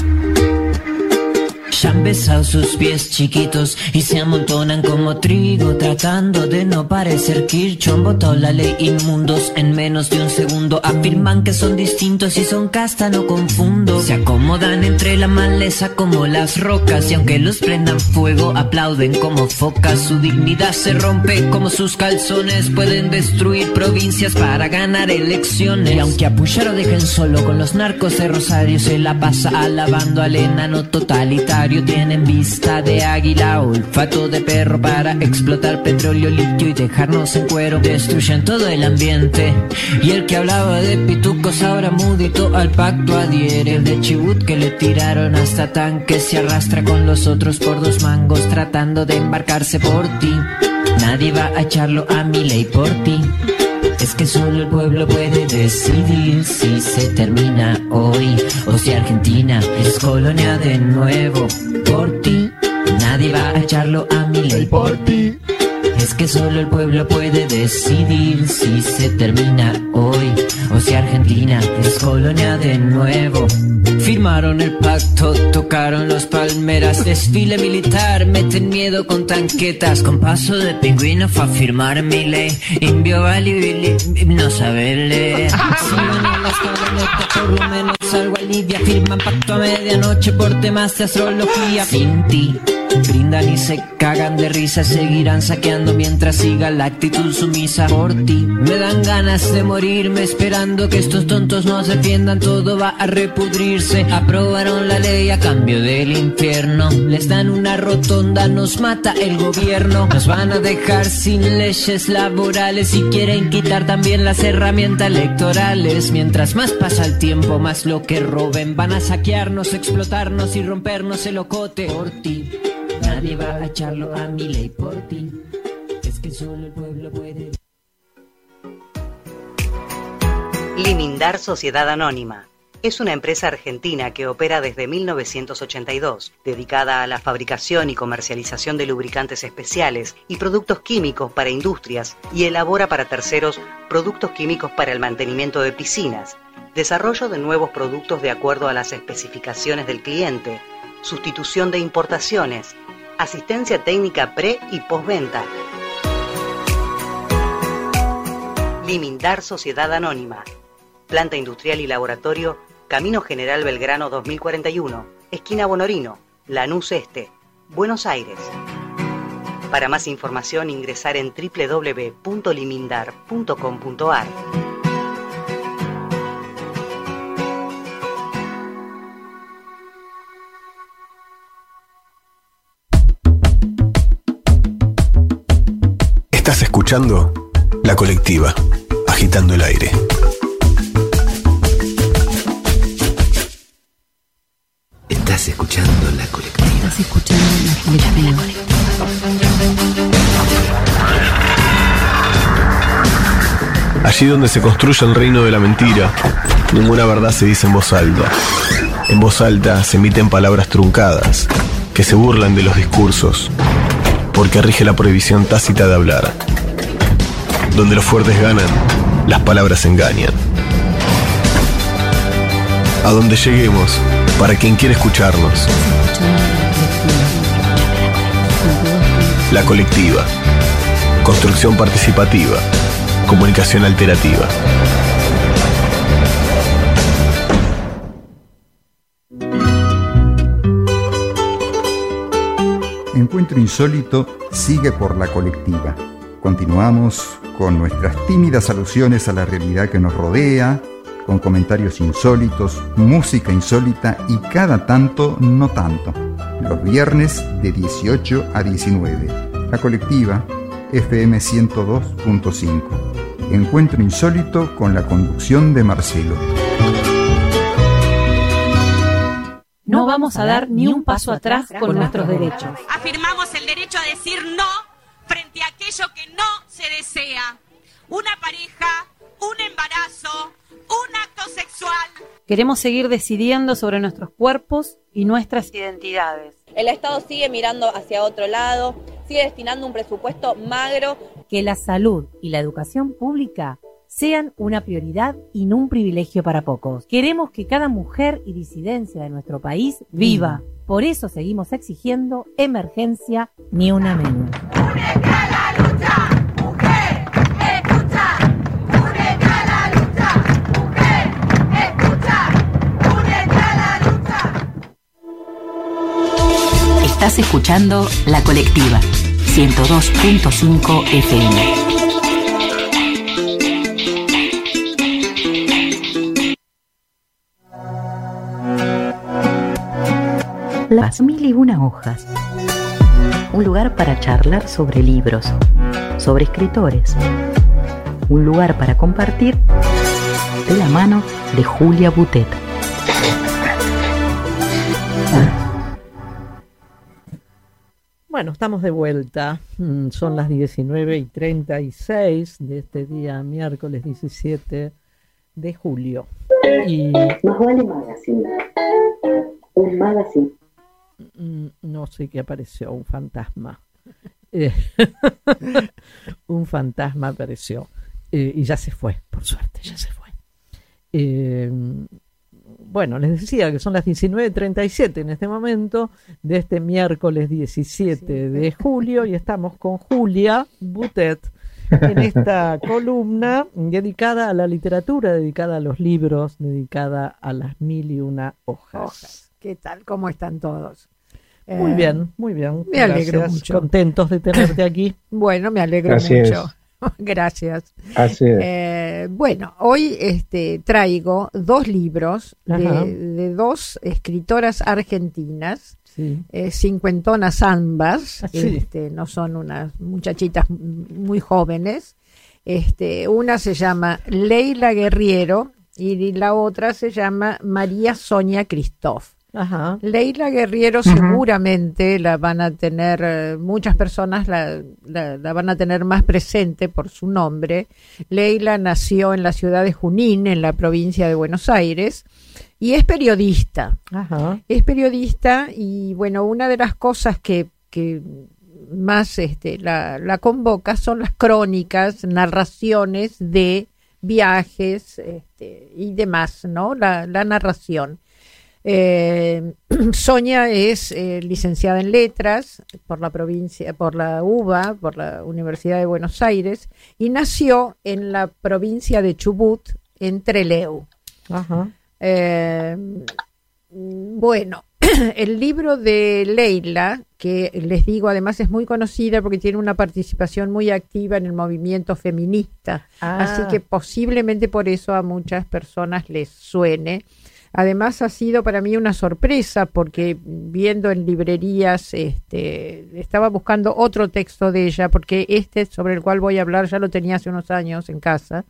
Ya han besado sus pies chiquitos y se amontonan como trigo, tratando de no parecer Kirchhoff. Votó la ley inmundos en menos de un segundo. Afirman que son distintos y son casta, no confundo. Se acomodan entre la maleza como las rocas y aunque los prendan fuego aplauden como focas. Su dignidad se rompe como sus calzones. Pueden destruir provincias para ganar elecciones. Y aunque a Puyaro dejen solo con los narcos de Rosario, se la pasa alabando al enano totalitario. Tienen vista de águila, olfato de perro para explotar petróleo, litio y dejarnos en cuero. Destruyen todo el ambiente. Y el que hablaba de pitucos ahora mudito al pacto adhiere. El de Chubut que le tiraron hasta tanque se arrastra con los otros por dos mangos tratando de embarcarse por ti. Nadie va a echarlo a Milei por ti. Es que solo el pueblo puede decidir si se termina hoy o si Argentina es colonia de nuevo. Por ti, nadie va a echarlo a Milei por ti. Es Es que solo el pueblo puede decidir si se termina hoy o si Argentina es colonia de nuevo. Firmaron el pacto, tocaron los palmeras, desfile militar, meten miedo con tanquetas, con paso de pingüino fa' firmar mi ley, indio vali, no saber leer. Si van las camionetas, por lo menos algo alivia, firman pacto a medianoche por temas de astrología. Sin ti, brindan y se cagan de risa, seguirán saqueando mientras siga la actitud sumisa. Por ti, me dan ganas de morirme, esperando que estos tontos nos defiendan, todo va a repudrirse. Aprobaron la ley a cambio del infierno, les dan una rotonda, nos mata el gobierno. Nos van a dejar sin leyes laborales y quieren quitar también las herramientas electorales. Mientras más pasa el tiempo, más lo que roben, van a saquearnos, explotarnos y rompernos el ocote. Por ti, nadie va a echarlo a mi ley, por ti. Es que solo el pueblo puede. Limindar Sociedad Anónima es una empresa argentina que opera desde mil novecientos ochenta y dos, dedicada a la fabricación y comercialización de lubricantes especiales y productos químicos para industrias, y elabora para terceros productos químicos para el mantenimiento de piscinas, desarrollo de nuevos productos de acuerdo a las especificaciones del cliente, sustitución de importaciones, asistencia técnica pre y postventa. Limindar Sociedad Anónima, planta industrial y laboratorio, Camino General Belgrano dos mil cuarenta y uno, esquina Bonorino, Lanús Este, Buenos Aires. Para más información ingresar en doble u doble u doble u punto limindar punto com punto a r. Estás escuchando La Colectiva, agitando el aire. Estás escuchando La Colectiva. Estás escuchando La Colectiva. Allí donde se construye el reino de la mentira, ninguna verdad se dice en voz alta. En voz alta se emiten palabras truncadas, que se burlan de los discursos, porque rige la prohibición tácita de hablar. Donde los fuertes ganan, las palabras engañan. A donde lleguemos, para quien quiere escucharnos. La Colectiva. Construcción participativa. Comunicación alternativa. Encuentro Insólito sigue por La Colectiva. Continuamos con nuestras tímidas alusiones a la realidad que nos rodea, con comentarios insólitos, música insólita y cada tanto no tanto. Los viernes de dieciocho a diecinueve. La Colectiva, F M ciento dos punto cinco. Encuentro Insólito con la conducción de Marcelo. No vamos a dar ni un paso atrás con nuestros derechos. Afirmamos el derecho a decir no frente a aquello que no se desea. Una pareja, un embarazo, un acto sexual. Queremos seguir decidiendo sobre nuestros cuerpos y nuestras identidades. El Estado sigue mirando hacia otro lado, sigue destinando un presupuesto magro. Que la salud y la educación pública sean una prioridad y no un privilegio para pocos. Queremos que cada mujer y disidencia de nuestro país viva. Por eso seguimos exigiendo emergencia ni una menos. ¡Únete a la lucha! ¡Mujer! ¡Escucha! ¡Únete a la lucha! ¡Mujer! ¡Escucha! ¡Únete a la lucha! Estás escuchando La Colectiva, ciento dos punto cinco F M. Las mil y una hojas. Un lugar para charlar sobre libros, sobre escritores. Un lugar para compartir de la mano de Julia Butet. Bueno, estamos de vuelta. Son las diecinueve y treinta y seis de este día, miércoles diecisiete de julio. Y más vale magazine. Un magazine. No sé qué apareció, un fantasma. Eh, un fantasma apareció eh, y ya se fue, por suerte, ya se fue. Eh, bueno, les decía que son las diecinueve treinta y siete en este momento de este miércoles diecisiete de julio y estamos con Julia Boutet en esta columna dedicada a la literatura, dedicada a los libros, dedicada a las mil y una hojas. hojas. ¿Qué tal? ¿Cómo están todos? Muy eh, bien, muy bien. Me alegro Gracias. mucho. Contentos de tenerte aquí. Bueno, me alegro Así mucho. Es. Gracias. Así es. Eh, bueno, hoy este, traigo dos libros de, de dos escritoras argentinas, sí. eh, cincuentonas ambas, sí. este, no son unas muchachitas muy jóvenes. Este, una se llama Leila Guerriero y la otra se llama María Sonia Christoph. Ajá. Leila Guerriero uh-huh. seguramente la van a tener, eh, muchas personas la, la, la van a tener más presente por su nombre. Leila nació en la ciudad de Junín, en la provincia de Buenos Aires, y es periodista. Ajá. Es periodista y bueno, una de las cosas que, que más este, la, la convoca son las crónicas, narraciones de viajes este, y demás, ¿no? La, la narración. Eh, Sonia es eh, licenciada en letras por la provincia, por la U B A, por la Universidad de Buenos Aires, y nació en la provincia de Chubut, en Trelew. Ajá. Eh, bueno, el libro de Leila, que les digo además es muy conocida porque tiene una participación muy activa en el movimiento feminista, ah. así que posiblemente por eso a muchas personas les suene. Además ha sido para mí una sorpresa porque viendo en librerías, este, estaba buscando otro texto de ella porque este sobre el cual voy a hablar ya lo tenía hace unos años en casa.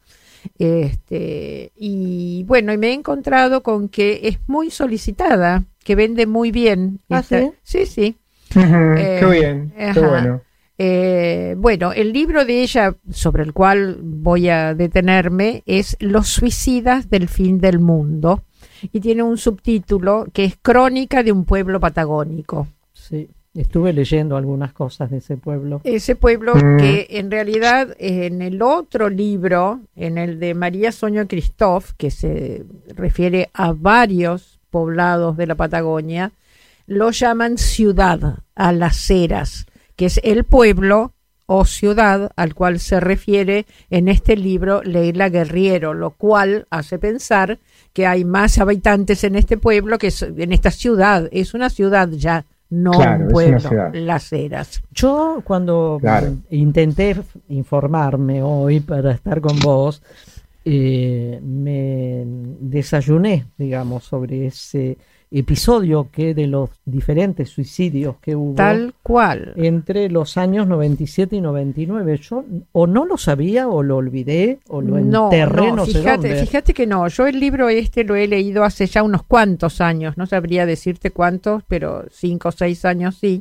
Este, y bueno, y me he encontrado con que es muy solicitada, que vende muy bien. ¿Ah, esta, sí? Sí, sí. Uh-huh, eh, qué bien, ajá. Qué bueno. Eh, bueno, el libro de ella sobre el cual voy a detenerme es Los suicidas del fin del mundo. Y tiene un subtítulo que es Crónica de un pueblo patagónico. Sí, estuve leyendo algunas cosas de ese pueblo. Ese pueblo mm. que en realidad en el otro libro, en el de María Sonia Christoph, que se refiere a varios poblados de la Patagonia, lo llaman ciudad, a las Heras, que es el pueblo o ciudad al cual se refiere en este libro Leila Guerriero, lo cual hace pensar que hay más habitantes en este pueblo que en esta ciudad. Es una ciudad ya, no claro, un pueblo, Las Heras. Yo cuando claro. intenté informarme hoy para estar con vos, eh, me desayuné, digamos, sobre ese episodio que de los diferentes suicidios que hubo. Tal cual. Entre los años noventa y siete y noventa y nueve. Yo o no lo sabía o lo olvidé o lo no, enterré, no, no sé fíjate, dónde. Fíjate que no, yo el libro este lo he leído hace ya unos cuantos años, no sabría decirte cuántos, pero cinco o seis años sí.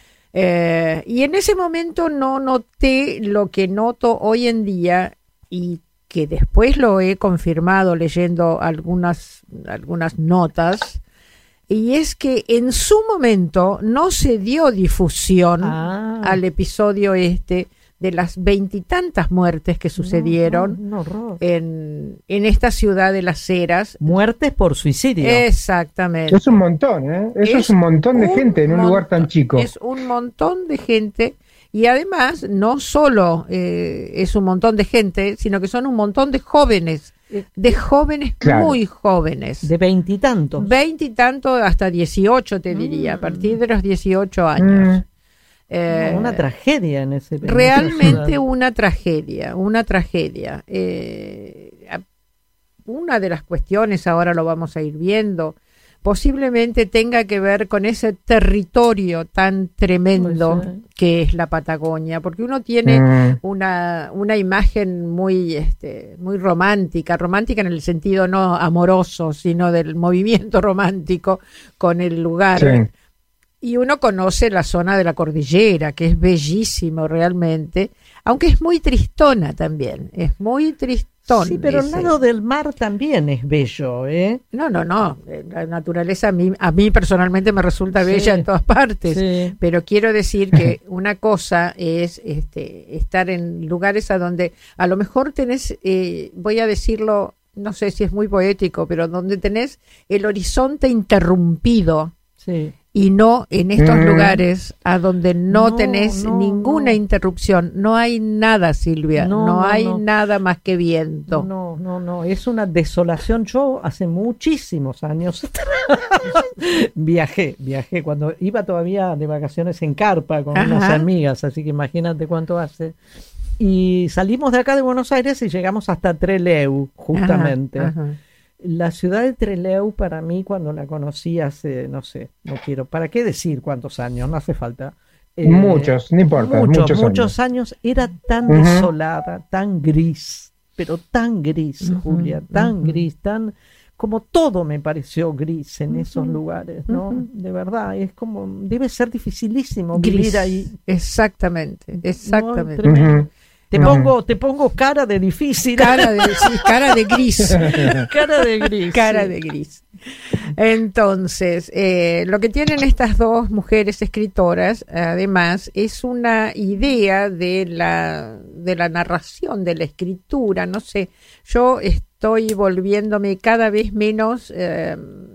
Eh, y en ese momento no noté lo que noto hoy en día y que después lo he confirmado leyendo algunas, algunas notas. Y es que en su momento no se dio difusión ah. al episodio este de las veintitantas muertes que sucedieron no, no, no, en, en esta ciudad de Las Heras. Muertes por suicidio. Exactamente. Es un montón, ¿eh? Eso es, es un montón de gente en un montón, lugar tan chico. Es un montón de gente. Y además, no solo eh, es un montón de gente, sino que son un montón de jóvenes, de jóvenes claro. muy jóvenes. De veintitantos. Veintitantos hasta dieciocho, te diría, mm. a partir de los dieciocho años. Mm. Eh, una tragedia en ese país. Realmente una tragedia, una tragedia. Eh, una de las cuestiones, ahora lo vamos a ir viendo, posiblemente tenga que ver con ese territorio tan tremendo pues, sí. que es la Patagonia, porque uno tiene mm. una, una imagen muy, este, muy romántica, romántica en el sentido no amoroso, sino del movimiento romántico con el lugar. Sí. Y uno conoce la zona de la cordillera, que es bellísimo realmente, aunque es muy tristona también, es muy tristona. montón. Sí, pero ese. el lado del mar también es bello, ¿eh? No, no, no. La naturaleza a mí, a mí personalmente me resulta bella Sí. en todas partes. Sí. Pero quiero decir que una cosa es este, estar en lugares a donde a lo mejor tenés, eh, voy a decirlo, no sé si es muy poético, pero donde tenés el horizonte interrumpido. Sí. Y no en estos Mm. lugares a donde no, No, tenés no, ninguna no. interrupción. No hay nada, Silvia. No, No, no, hay no. nada más que viento. No, no, no, es una desolación. Yo hace muchísimos años viajé, viajé cuando iba todavía de vacaciones en carpa con Ajá. unas amigas, así que imagínate cuánto hace. Y salimos de acá de Buenos Aires y llegamos hasta Trelew, justamente. Ajá, ajá. La ciudad de Trelew, para mí, cuando la conocí hace, no sé, no quiero, ¿para qué decir cuántos años? No hace falta. Eh, muchos, no importa, muchos, muchos, muchos años. Era tan Ujú. desolada, tan gris, pero tan gris, Ujú, Julia, tan ujú. gris, tan como todo me pareció gris en Ujú, esos lugares, ¿no? ujú. De verdad, es como, debe ser dificilísimo Gris. vivir ahí. Exactamente, exactamente. No, tremendo. Te No. pongo, te pongo cara de difícil. Cara de, sí, cara de gris. Cara de gris. Cara sí. de gris. Entonces, eh, lo que tienen estas dos mujeres escritoras, además, es una idea de la, de la narración, de la escritura. No sé, yo estoy volviéndome cada vez menos... Eh,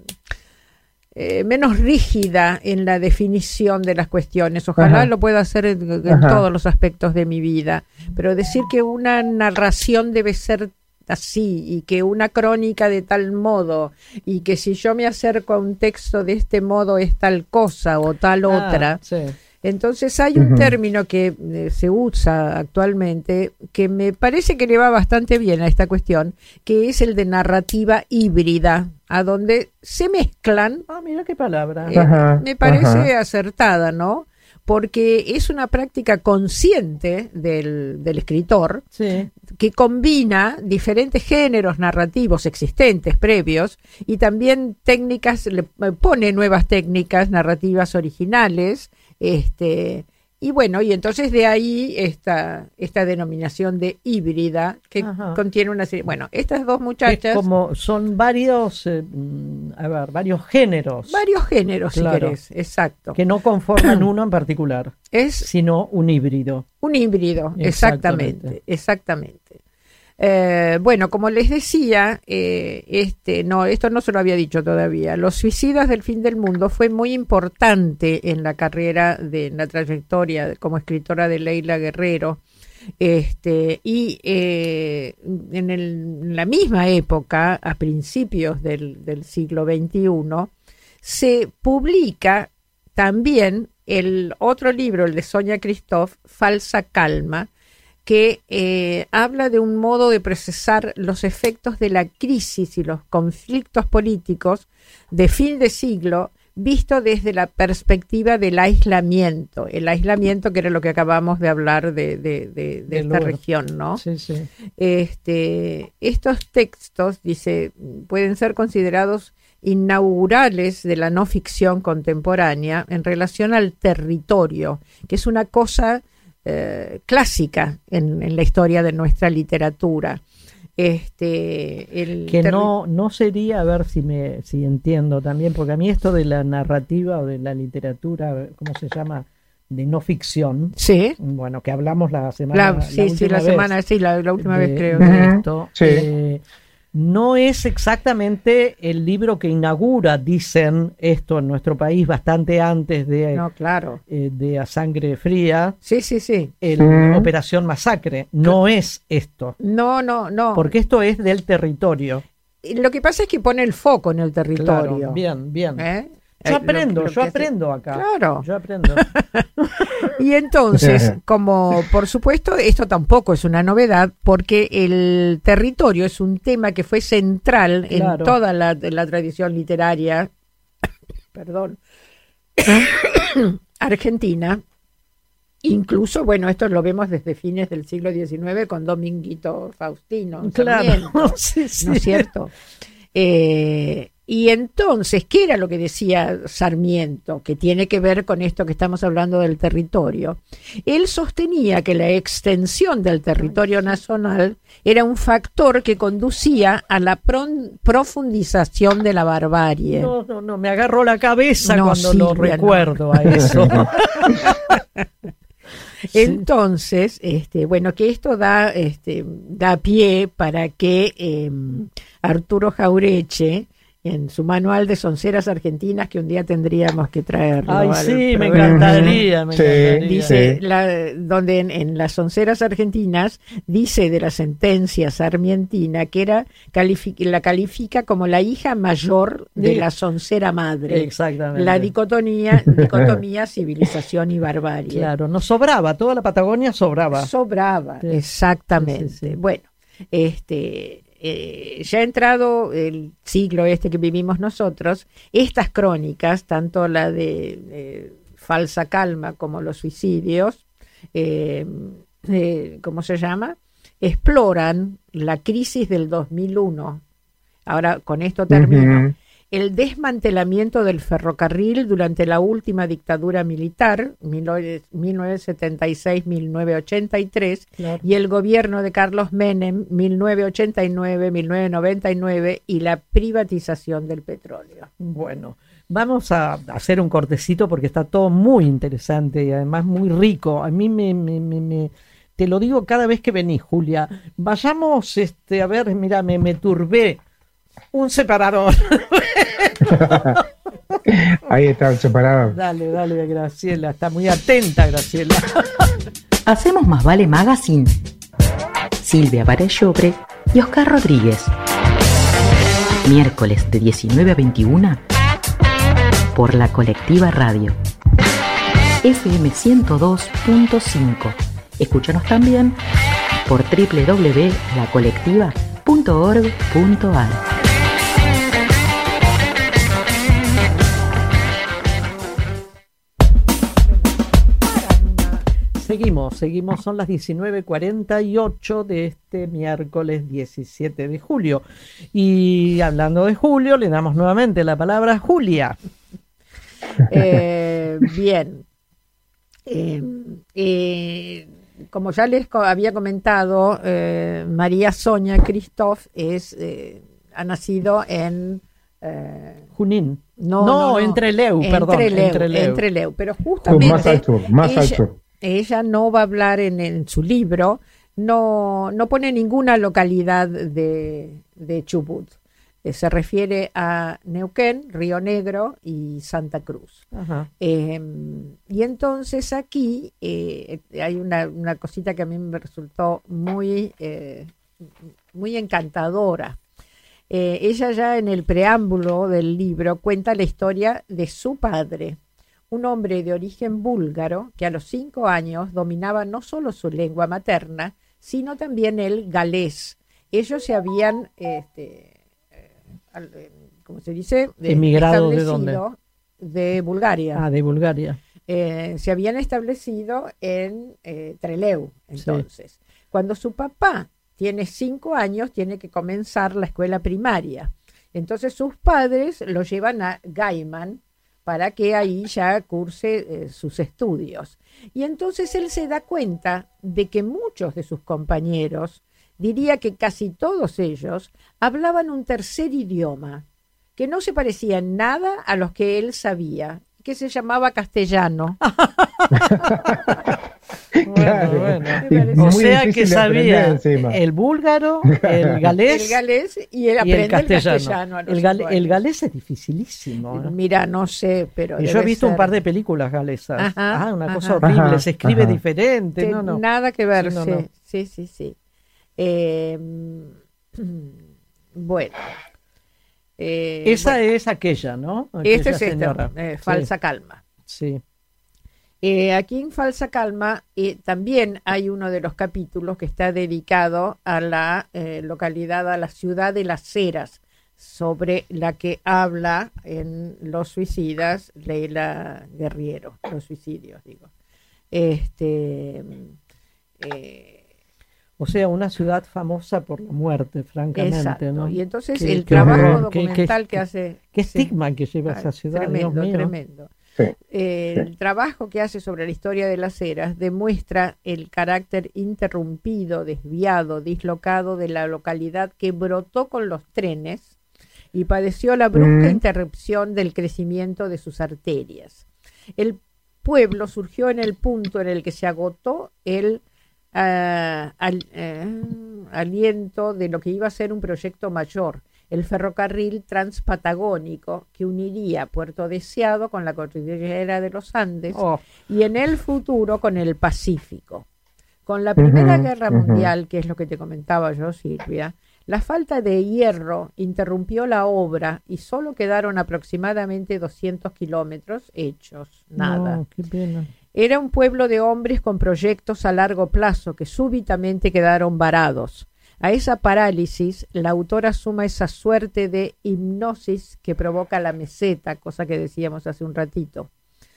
Eh, menos rígida en la definición de las cuestiones. Ojalá Ajá. lo pueda hacer en, en Ajá. todos los aspectos de mi vida, pero decir que una narración debe ser así y que una crónica de tal modo y que si yo me acerco a un texto de este modo es tal cosa o tal Ah, otra. sí. Entonces hay un Ujú. término que eh, se usa actualmente que me parece que le va bastante bien a esta cuestión, que es el de narrativa híbrida, a donde se mezclan. Ah, mira qué palabra. Eh, Ajá, me parece ajá. acertada, ¿no? Porque es una práctica consciente del, del escritor Sí. que combina diferentes géneros narrativos existentes previos y también técnicas, le pone nuevas técnicas narrativas originales, este, y bueno, y entonces de ahí esta, esta denominación de híbrida que Ajá. contiene una serie. Bueno, estas dos muchachas, Es como son varios, eh, mm, a ver, varios géneros varios géneros, Claro. si querés, exacto. que no conforman uno en particular, Es sino un híbrido. un híbrido, Exactamente. exactamente, exactamente. Eh, bueno, como les decía, eh, este, no, esto no se lo había dicho todavía. Los suicidas del fin del mundo fue muy importante en la carrera, de en la trayectoria como escritora de Leila Guerrero. Este, y eh, en, el, en la misma época, a principios del, del siglo veintiuno, se publica también el otro libro, el de Sonia Christoph, Falsa Calma, que eh, habla de un modo de procesar los efectos de la crisis y los conflictos políticos de fin de siglo visto desde la perspectiva del aislamiento, el aislamiento que era lo que acabamos de hablar de, de, de, de Del esta lugar. región, ¿no? Sí, sí. Este, estos textos, dice, pueden ser considerados inaugurales de la no ficción contemporánea en relación al territorio, que es una cosa eh, clásica en, en la historia de nuestra literatura. Este, el Que terri- no, no sería, a ver si me si entiendo también, porque a mí esto de la narrativa o de la literatura, ¿cómo se llama? De no ficción. Sí. Bueno, que hablamos la semana La, sí, sí, última la vez semana, sí, la, la última de- vez creo. de Ujú. esto. Sí. Eh, no es exactamente el libro que inaugura, dicen esto en nuestro país, bastante antes de, No, claro. eh, de A Sangre Fría, Sí, sí, sí. el Mm. Operación Masacre. No es esto, No, no, no. porque esto es del territorio. Lo que pasa es que pone el foco en el territorio. Claro, bien, bien. ¿Eh? Yo Eh, aprendo, lo- lo yo que hace- aprendo acá. Claro. Yo aprendo. Y entonces, como por supuesto, esto tampoco es una novedad, porque el territorio es un tema que fue central en Claro. toda la, la tradición literaria, perdón, argentina. Incluso, bueno, esto lo vemos desde fines del siglo diecinueve con Dominguito Faustino. Claro. Sarmiento, Sí, sí. ¿no es cierto? Eh, Y entonces, ¿qué era lo que decía Sarmiento? Que tiene que ver con esto que estamos hablando del territorio. Él sostenía que la extensión del territorio nacional era un factor que conducía a la pro- profundización de la barbarie. No, no, no, me agarró la cabeza No, cuando Silvia, lo recuerdo a eso. Entonces, este, bueno, que esto da, este, da pie para que eh, Arturo Jaureche, en su manual de sonceras argentinas, que un día tendríamos que traerlo. Ay, al sí, me programa, encantaría, me Sí, encantaría. dice, Sí. la, donde en, en las sonceras argentinas dice de la sentencia sarmientina que era calific- la califica como la hija mayor de Sí. la soncera madre. Exactamente. La dicotomía, dicotomía civilización y barbarie. Claro, nos sobraba, toda la Patagonia sobraba. Sobraba, Sí. exactamente. Sí, sí, sí. Bueno, este, eh, ya entrado el siglo este que vivimos nosotros, estas crónicas, tanto la de eh, Falsa Calma como los suicidios, eh, eh, ¿cómo se llama? Exploran la crisis del dos mil uno. Ahora, con esto termino. Ujú. El desmantelamiento del ferrocarril durante la última dictadura militar, mil novecientos setenta y seis a mil novecientos ochenta y tres, Claro. y el gobierno de Carlos Menem, mil novecientos ochenta y nueve a mil novecientos noventa y nueve, y la privatización del petróleo. Bueno, vamos a hacer un cortecito porque está todo muy interesante y además muy rico. A mí me, me, me, me- te lo digo cada vez que venís, Julia. Vayamos, este, a ver, mira, me, me turbé. Un separador. Ahí está el separador. Dale, dale, Graciela. Está muy atenta, Graciela. Hacemos Más Vale Magazine. Silvia Varellobre y Oscar Rodríguez. Miércoles de diecinueve a veintiuna por La Colectiva Radio. F M ciento dos punto cinco. Escúchanos también por doble u doble u doble u punto la colectiva punto org punto a r. Seguimos, seguimos, son las diecinueve cuarenta y ocho de este miércoles diecisiete de julio. Y hablando de julio, le damos nuevamente la palabra a Julia. Eh, bien. Eh, eh, como ya les co- había comentado, eh, María Sonia Christoph es, eh, ha nacido en... eh, Junín. No, No, no, no. entre Leu, perdón. Entre Leu, entre Leu. entre Leu. Pero Sur, justamente más al sur, más ella, al sur. ella no va a hablar en, en su libro, no, no pone ninguna localidad de, de Chubut. Eh, se refiere a Neuquén, Río Negro y Santa Cruz. Ajá. Eh, y entonces aquí eh, hay una, una cosita que a mí me resultó muy, eh, muy encantadora. Eh, ella ya en el preámbulo del libro cuenta la historia de su padre, un hombre de origen búlgaro que a los cinco años dominaba no solo su lengua materna, sino también el galés. Ellos se habían, este, eh, al- eh, ¿cómo se dice? De- ¿Emigrado de establecido de Bulgaria. Ah, de Bulgaria. Eh, se habían establecido en eh, Trelew, entonces. Cuando su papá tiene cinco años, tiene que comenzar la escuela primaria. Entonces sus padres lo llevan a Gaiman para que ahí ya curse eh, sus estudios. Y entonces él se da cuenta de que muchos de sus compañeros, diría que casi todos ellos, hablaban un tercer idioma que no se parecía en nada a los que él sabía, que se llamaba castellano. Claro. bueno. Y O muy sea que difícil de aprender sabía encima. el búlgaro, el galés, El galés y él y aprende el el castellano. castellano. a los el, gal- cinco el años. galés es dificilísimo. ¿no? Mira, no sé, pero Y yo he debe visto un ser- par de películas galesas. Ajá, ah, una ajá. cosa horrible, Ajá, se escribe ajá. diferente. Te- No, no. Nada que ver, Sí, sí, no, no. sí, sí, sí. Eh, bueno. Eh, Esa bueno, es aquella, ¿no? este Aquella es este, señora. eh, Sí, Falsa Calma. sí. Eh, aquí en Falsa Calma eh, también hay uno de los capítulos que está dedicado a la eh, localidad, a la ciudad de Las Heras, sobre la que habla en Los Suicidas Leila Guerriero, los suicidios, digo. Este, eh, O sea, una ciudad famosa por la muerte, francamente. Exacto. ¿no? Y entonces Qué- el qué trabajo horror, documental qué- que qué- hace... Qué sí. estigma que lleva Ah, esa ciudad, Tremendo, Dios mío. tremendo. Sí, Eh, el trabajo que hace sobre la historia de las eras demuestra el carácter interrumpido, desviado, dislocado de la localidad que brotó con los trenes y padeció la brusca Mm. interrupción del crecimiento de sus arterias. El pueblo surgió en el punto en el que se agotó el ah, al- eh, aliento de lo que iba a ser un proyecto mayor, el ferrocarril transpatagónico que uniría Puerto Deseado con la cordillera de los Andes Oh. y en el futuro con el Pacífico. Con la Primera Ujú, Guerra ujú. Mundial, que es lo que te comentaba yo, Silvia, la falta de hierro interrumpió la obra y solo quedaron aproximadamente doscientos kilómetros hechos. Nada. No, qué pena. Era un pueblo de hombres con proyectos a largo plazo que súbitamente quedaron varados. A esa parálisis, la autora suma esa suerte de hipnosis que provoca la meseta, cosa que decíamos hace un ratito.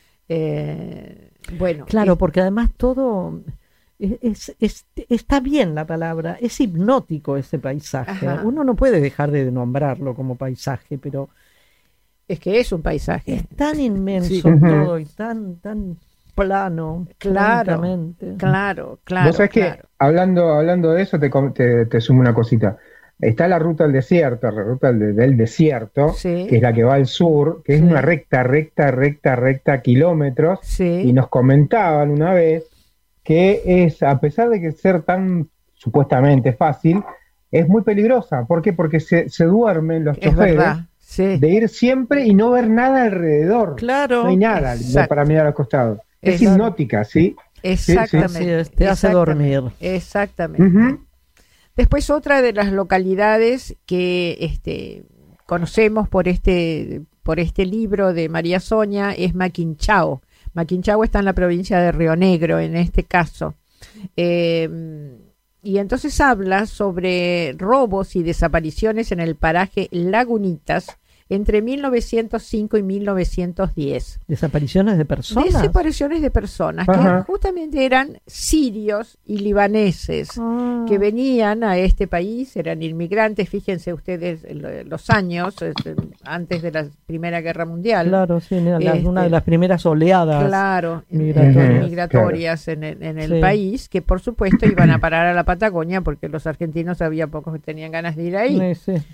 Eh, bueno, Claro, es- porque además todo es, es- es- está bien la palabra, es hipnótico ese paisaje. Ajá. Uno no puede dejar de nombrarlo como paisaje, pero es que es un paisaje. es tan inmenso Sí. todo y tan tan plano. Claro, francamente. claro, claro. Vos sabés claro. que hablando, hablando de eso, te, com- te, te sumo una cosita. Está la ruta del desierto, la ruta del, del desierto, Sí. que es la que va al sur, que es Sí. una recta, recta, recta, recta, kilómetros, Sí. y nos comentaban una vez que es, a pesar de que ser tan supuestamente fácil, es muy peligrosa. ¿Por qué? Porque se, se duermen los Es choferes verdad. Sí. de ir siempre y no ver nada alrededor. Claro. No hay nada Exacto. para mirar a los costados. Es Exacto. hipnótica, ¿sí? Exactamente. Así es, te hace exactamente, dormir. Exactamente. Ujú. Después otra de las localidades que este, conocemos por este, por este libro de María Soña es Maquinchao. Maquinchao está en la provincia de Río Negro en este caso. Eh, y entonces habla sobre robos y desapariciones en el paraje Lagunitas entre mil novecientos cinco y mil novecientos diez. Desapariciones de personas. Desapariciones de personas Ajá. que justamente eran sirios y libaneses Ah. que venían a este país, eran inmigrantes, fíjense ustedes lo- los años este, antes de la Primera Guerra Mundial. Claro, sí, la- la- Este, una de las primeras oleadas. Claro, migratorias. eh, migratorias en el, en el Sí. país, que por supuesto iban a parar a la Patagonia porque los argentinos había pocos que tenían ganas de ir ahí. Sí, sí.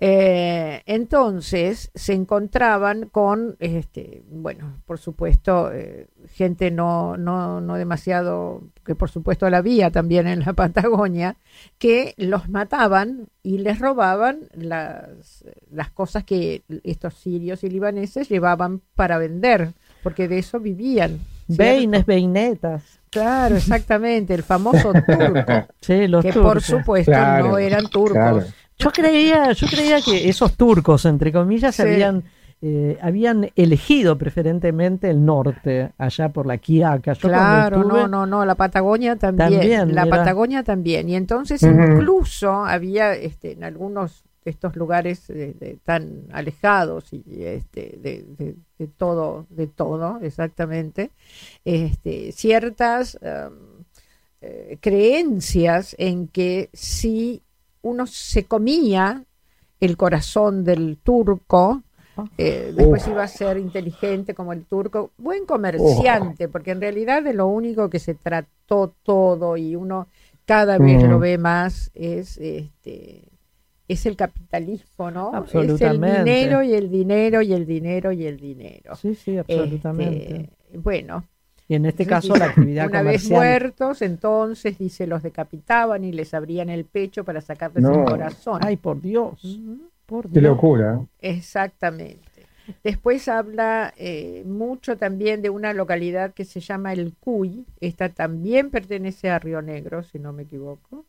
Eh, entonces se encontraban con, este, bueno, por supuesto, eh, gente no, no, no demasiado, que por supuesto la había también en la Patagonia, que los mataban y les robaban las, las cosas que estos sirios y libaneses llevaban para vender, porque de eso vivían. ¿cierto? Veines, veinetas. Claro, exactamente, el famoso turco, Sí, los que turcos. por supuesto Claro, no eran turcos. claro. Yo creía, yo creía que esos turcos, entre comillas, Sí. habían, eh, habían elegido preferentemente el norte, allá por la Quiaca. Yo Claro, cuando estuve- no, no, no, la Patagonia también, También, la mira. Patagonia también. Y entonces Ujú. incluso había este, en algunos de estos lugares eh, de- tan alejados y este, de, de- de todo, de todo, exactamente, este, ciertas um, eh, creencias en que si uno se comía el corazón del turco, eh, después iba a ser inteligente como el turco, buen comerciante, porque en realidad de lo único que se trató todo y uno cada vez Mm. lo ve más es este es el capitalismo, ¿no? Absolutamente. Es el dinero y el dinero y el dinero y el dinero. Sí, sí, absolutamente. Este, bueno, Y en este entonces caso la dice, actividad una vez comercial. muertos, entonces dice los decapitaban y les abrían el pecho para sacarles No. el corazón. Ay, por Dios. Ujú. Por Qué Dios. locura. Exactamente. Después habla eh, mucho también de una localidad que se llama El Cuy. Esta también pertenece a Río Negro, si no me equivoco.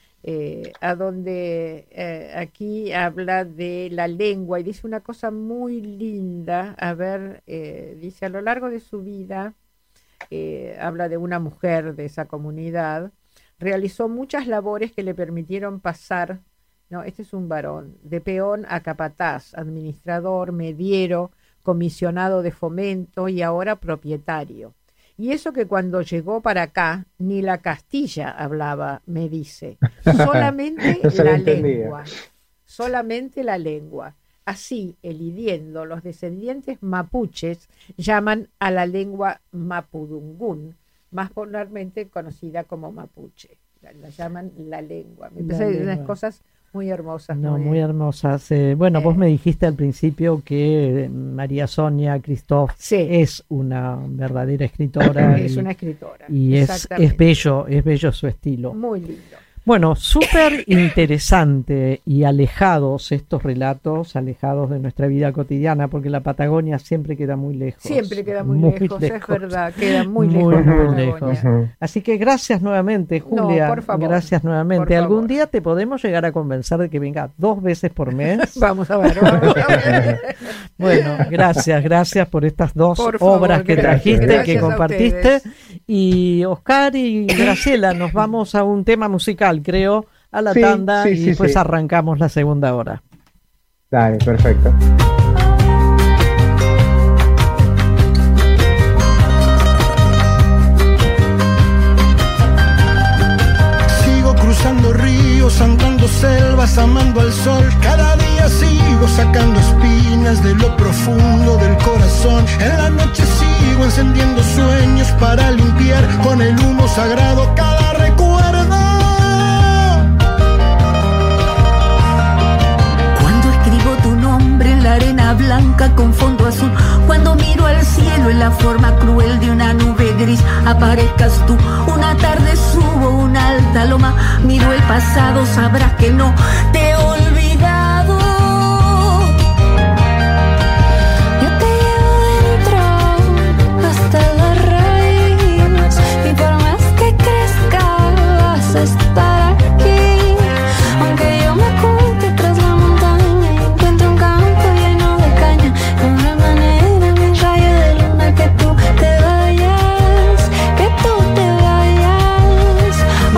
Eh, a donde eh, aquí habla de la lengua y dice una cosa muy linda. A ver, eh, dice a lo largo de su vida, eh, habla de una mujer de esa comunidad, realizó muchas labores que le permitieron pasar. No, este es un varón, de peón a capataz, administrador, mediero, comisionado de fomento y ahora propietario. Y eso que cuando llegó para acá, ni la Castilla hablaba, me dice. Solamente no la entendía. lengua. Solamente la lengua. Así, elidiendo, los descendientes mapuches llaman a la lengua mapudungún, más popularmente conocida como mapuche. La, la llaman la lengua. Me La parece lengua. unas cosas muy hermosas. No, muy, muy hermosas. Eh, bueno, Eh. vos me dijiste al principio que María Sonia Christoph Sí. es una verdadera escritora. Es y, una escritora. Y es, exactamente. es bello, es bello su estilo. Muy lindo. Bueno, súper interesante y alejados estos relatos, alejados de nuestra vida cotidiana, porque la Patagonia siempre queda muy lejos. Siempre queda muy, lejos, es verdad, queda muy lejos. Muy, la muy Patagonia. lejos. Así que gracias nuevamente, No, Julia. por favor, gracias nuevamente. por ¿Algún favor. día te podemos llegar a convencer de que venga dos veces por mes? Vamos a ver, vamos a ver. Bueno, gracias, gracias por estas dos Por favor, obras que gracias, trajiste, gracias que a compartiste. ustedes. Y Oscar y Graciela, nos vamos a un tema musical, creo, a la Sí, tanda sí, y sí, después sí. arrancamos la segunda hora. Dale, perfecto. Sigo cruzando ríos, andando selvas, amando al sol. Cada día sigo sacando espinas de lo profundo del corazón. En la noche sigo encendiendo sueños para limpiar con el humo sagrado cada recuerdo. Cuando escribo tu nombre en la arena blanca con fondo azul, cuando miro al cielo en la forma cruel de una nube gris, aparezcas tú. Una tarde subo una alta loma, miro el pasado, sabrás que no te he olvidado. Yo te llevo dentro hasta la raíz, y por más que crezca vas a estar aquí. Aunque yo me oculte tras la montaña y encuentre un campo lleno de caña, no habrá manera, mi rayo de luna, que tú te vayas, que tú te vayas.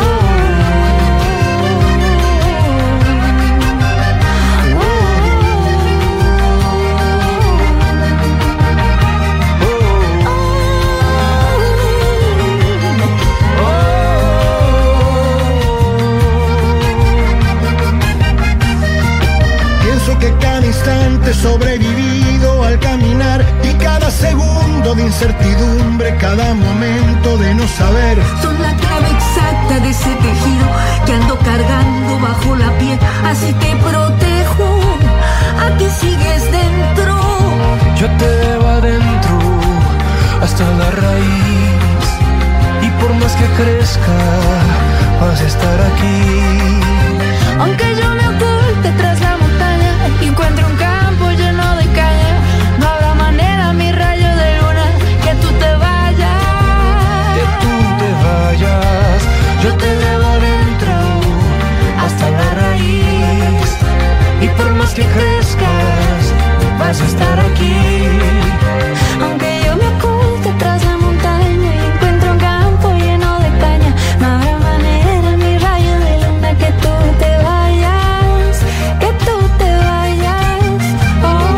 Pienso que cada instante sobrevivido al caminar, y cada segundo de incertidumbre, cada momento de no saber, Son la clave exacta de ese tejido que ando cargando bajo la piel. Así te protejo, aquí sigues dentro. Yo te llevo adentro hasta la raíz, y por más que crezca vas a estar aquí. Aunque yo me oculte tras la montaña y encuentre un campo lleno de caña, no habrá manera, mi rayo de luna, que tú te vayas. Que tú te vayas, yo te llevo adentro hasta la raíz, y por más que crezcas vas a estar aquí. Aunque yo me oculte tras la montaña y encuentre un campo lleno de caña, no habrá manera, mi rayo de luna, que tú te vayas, que tú te vayas. Oh,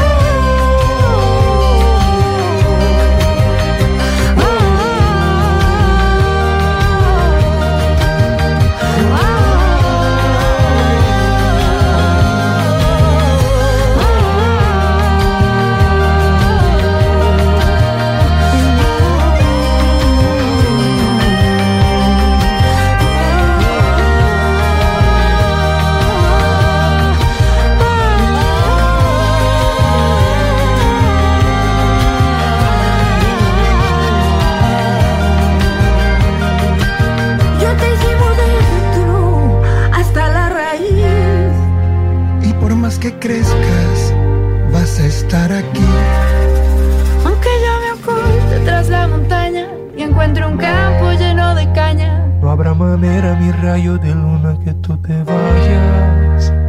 oh, yo te llevo dentro hasta la raíz. y por más que crezcas vas a estar aquí. Aunque yo me oculte tras la montaña y encuentre un campo lleno de caña, No habrá manera, mi rayo de luna, que tú te vayas.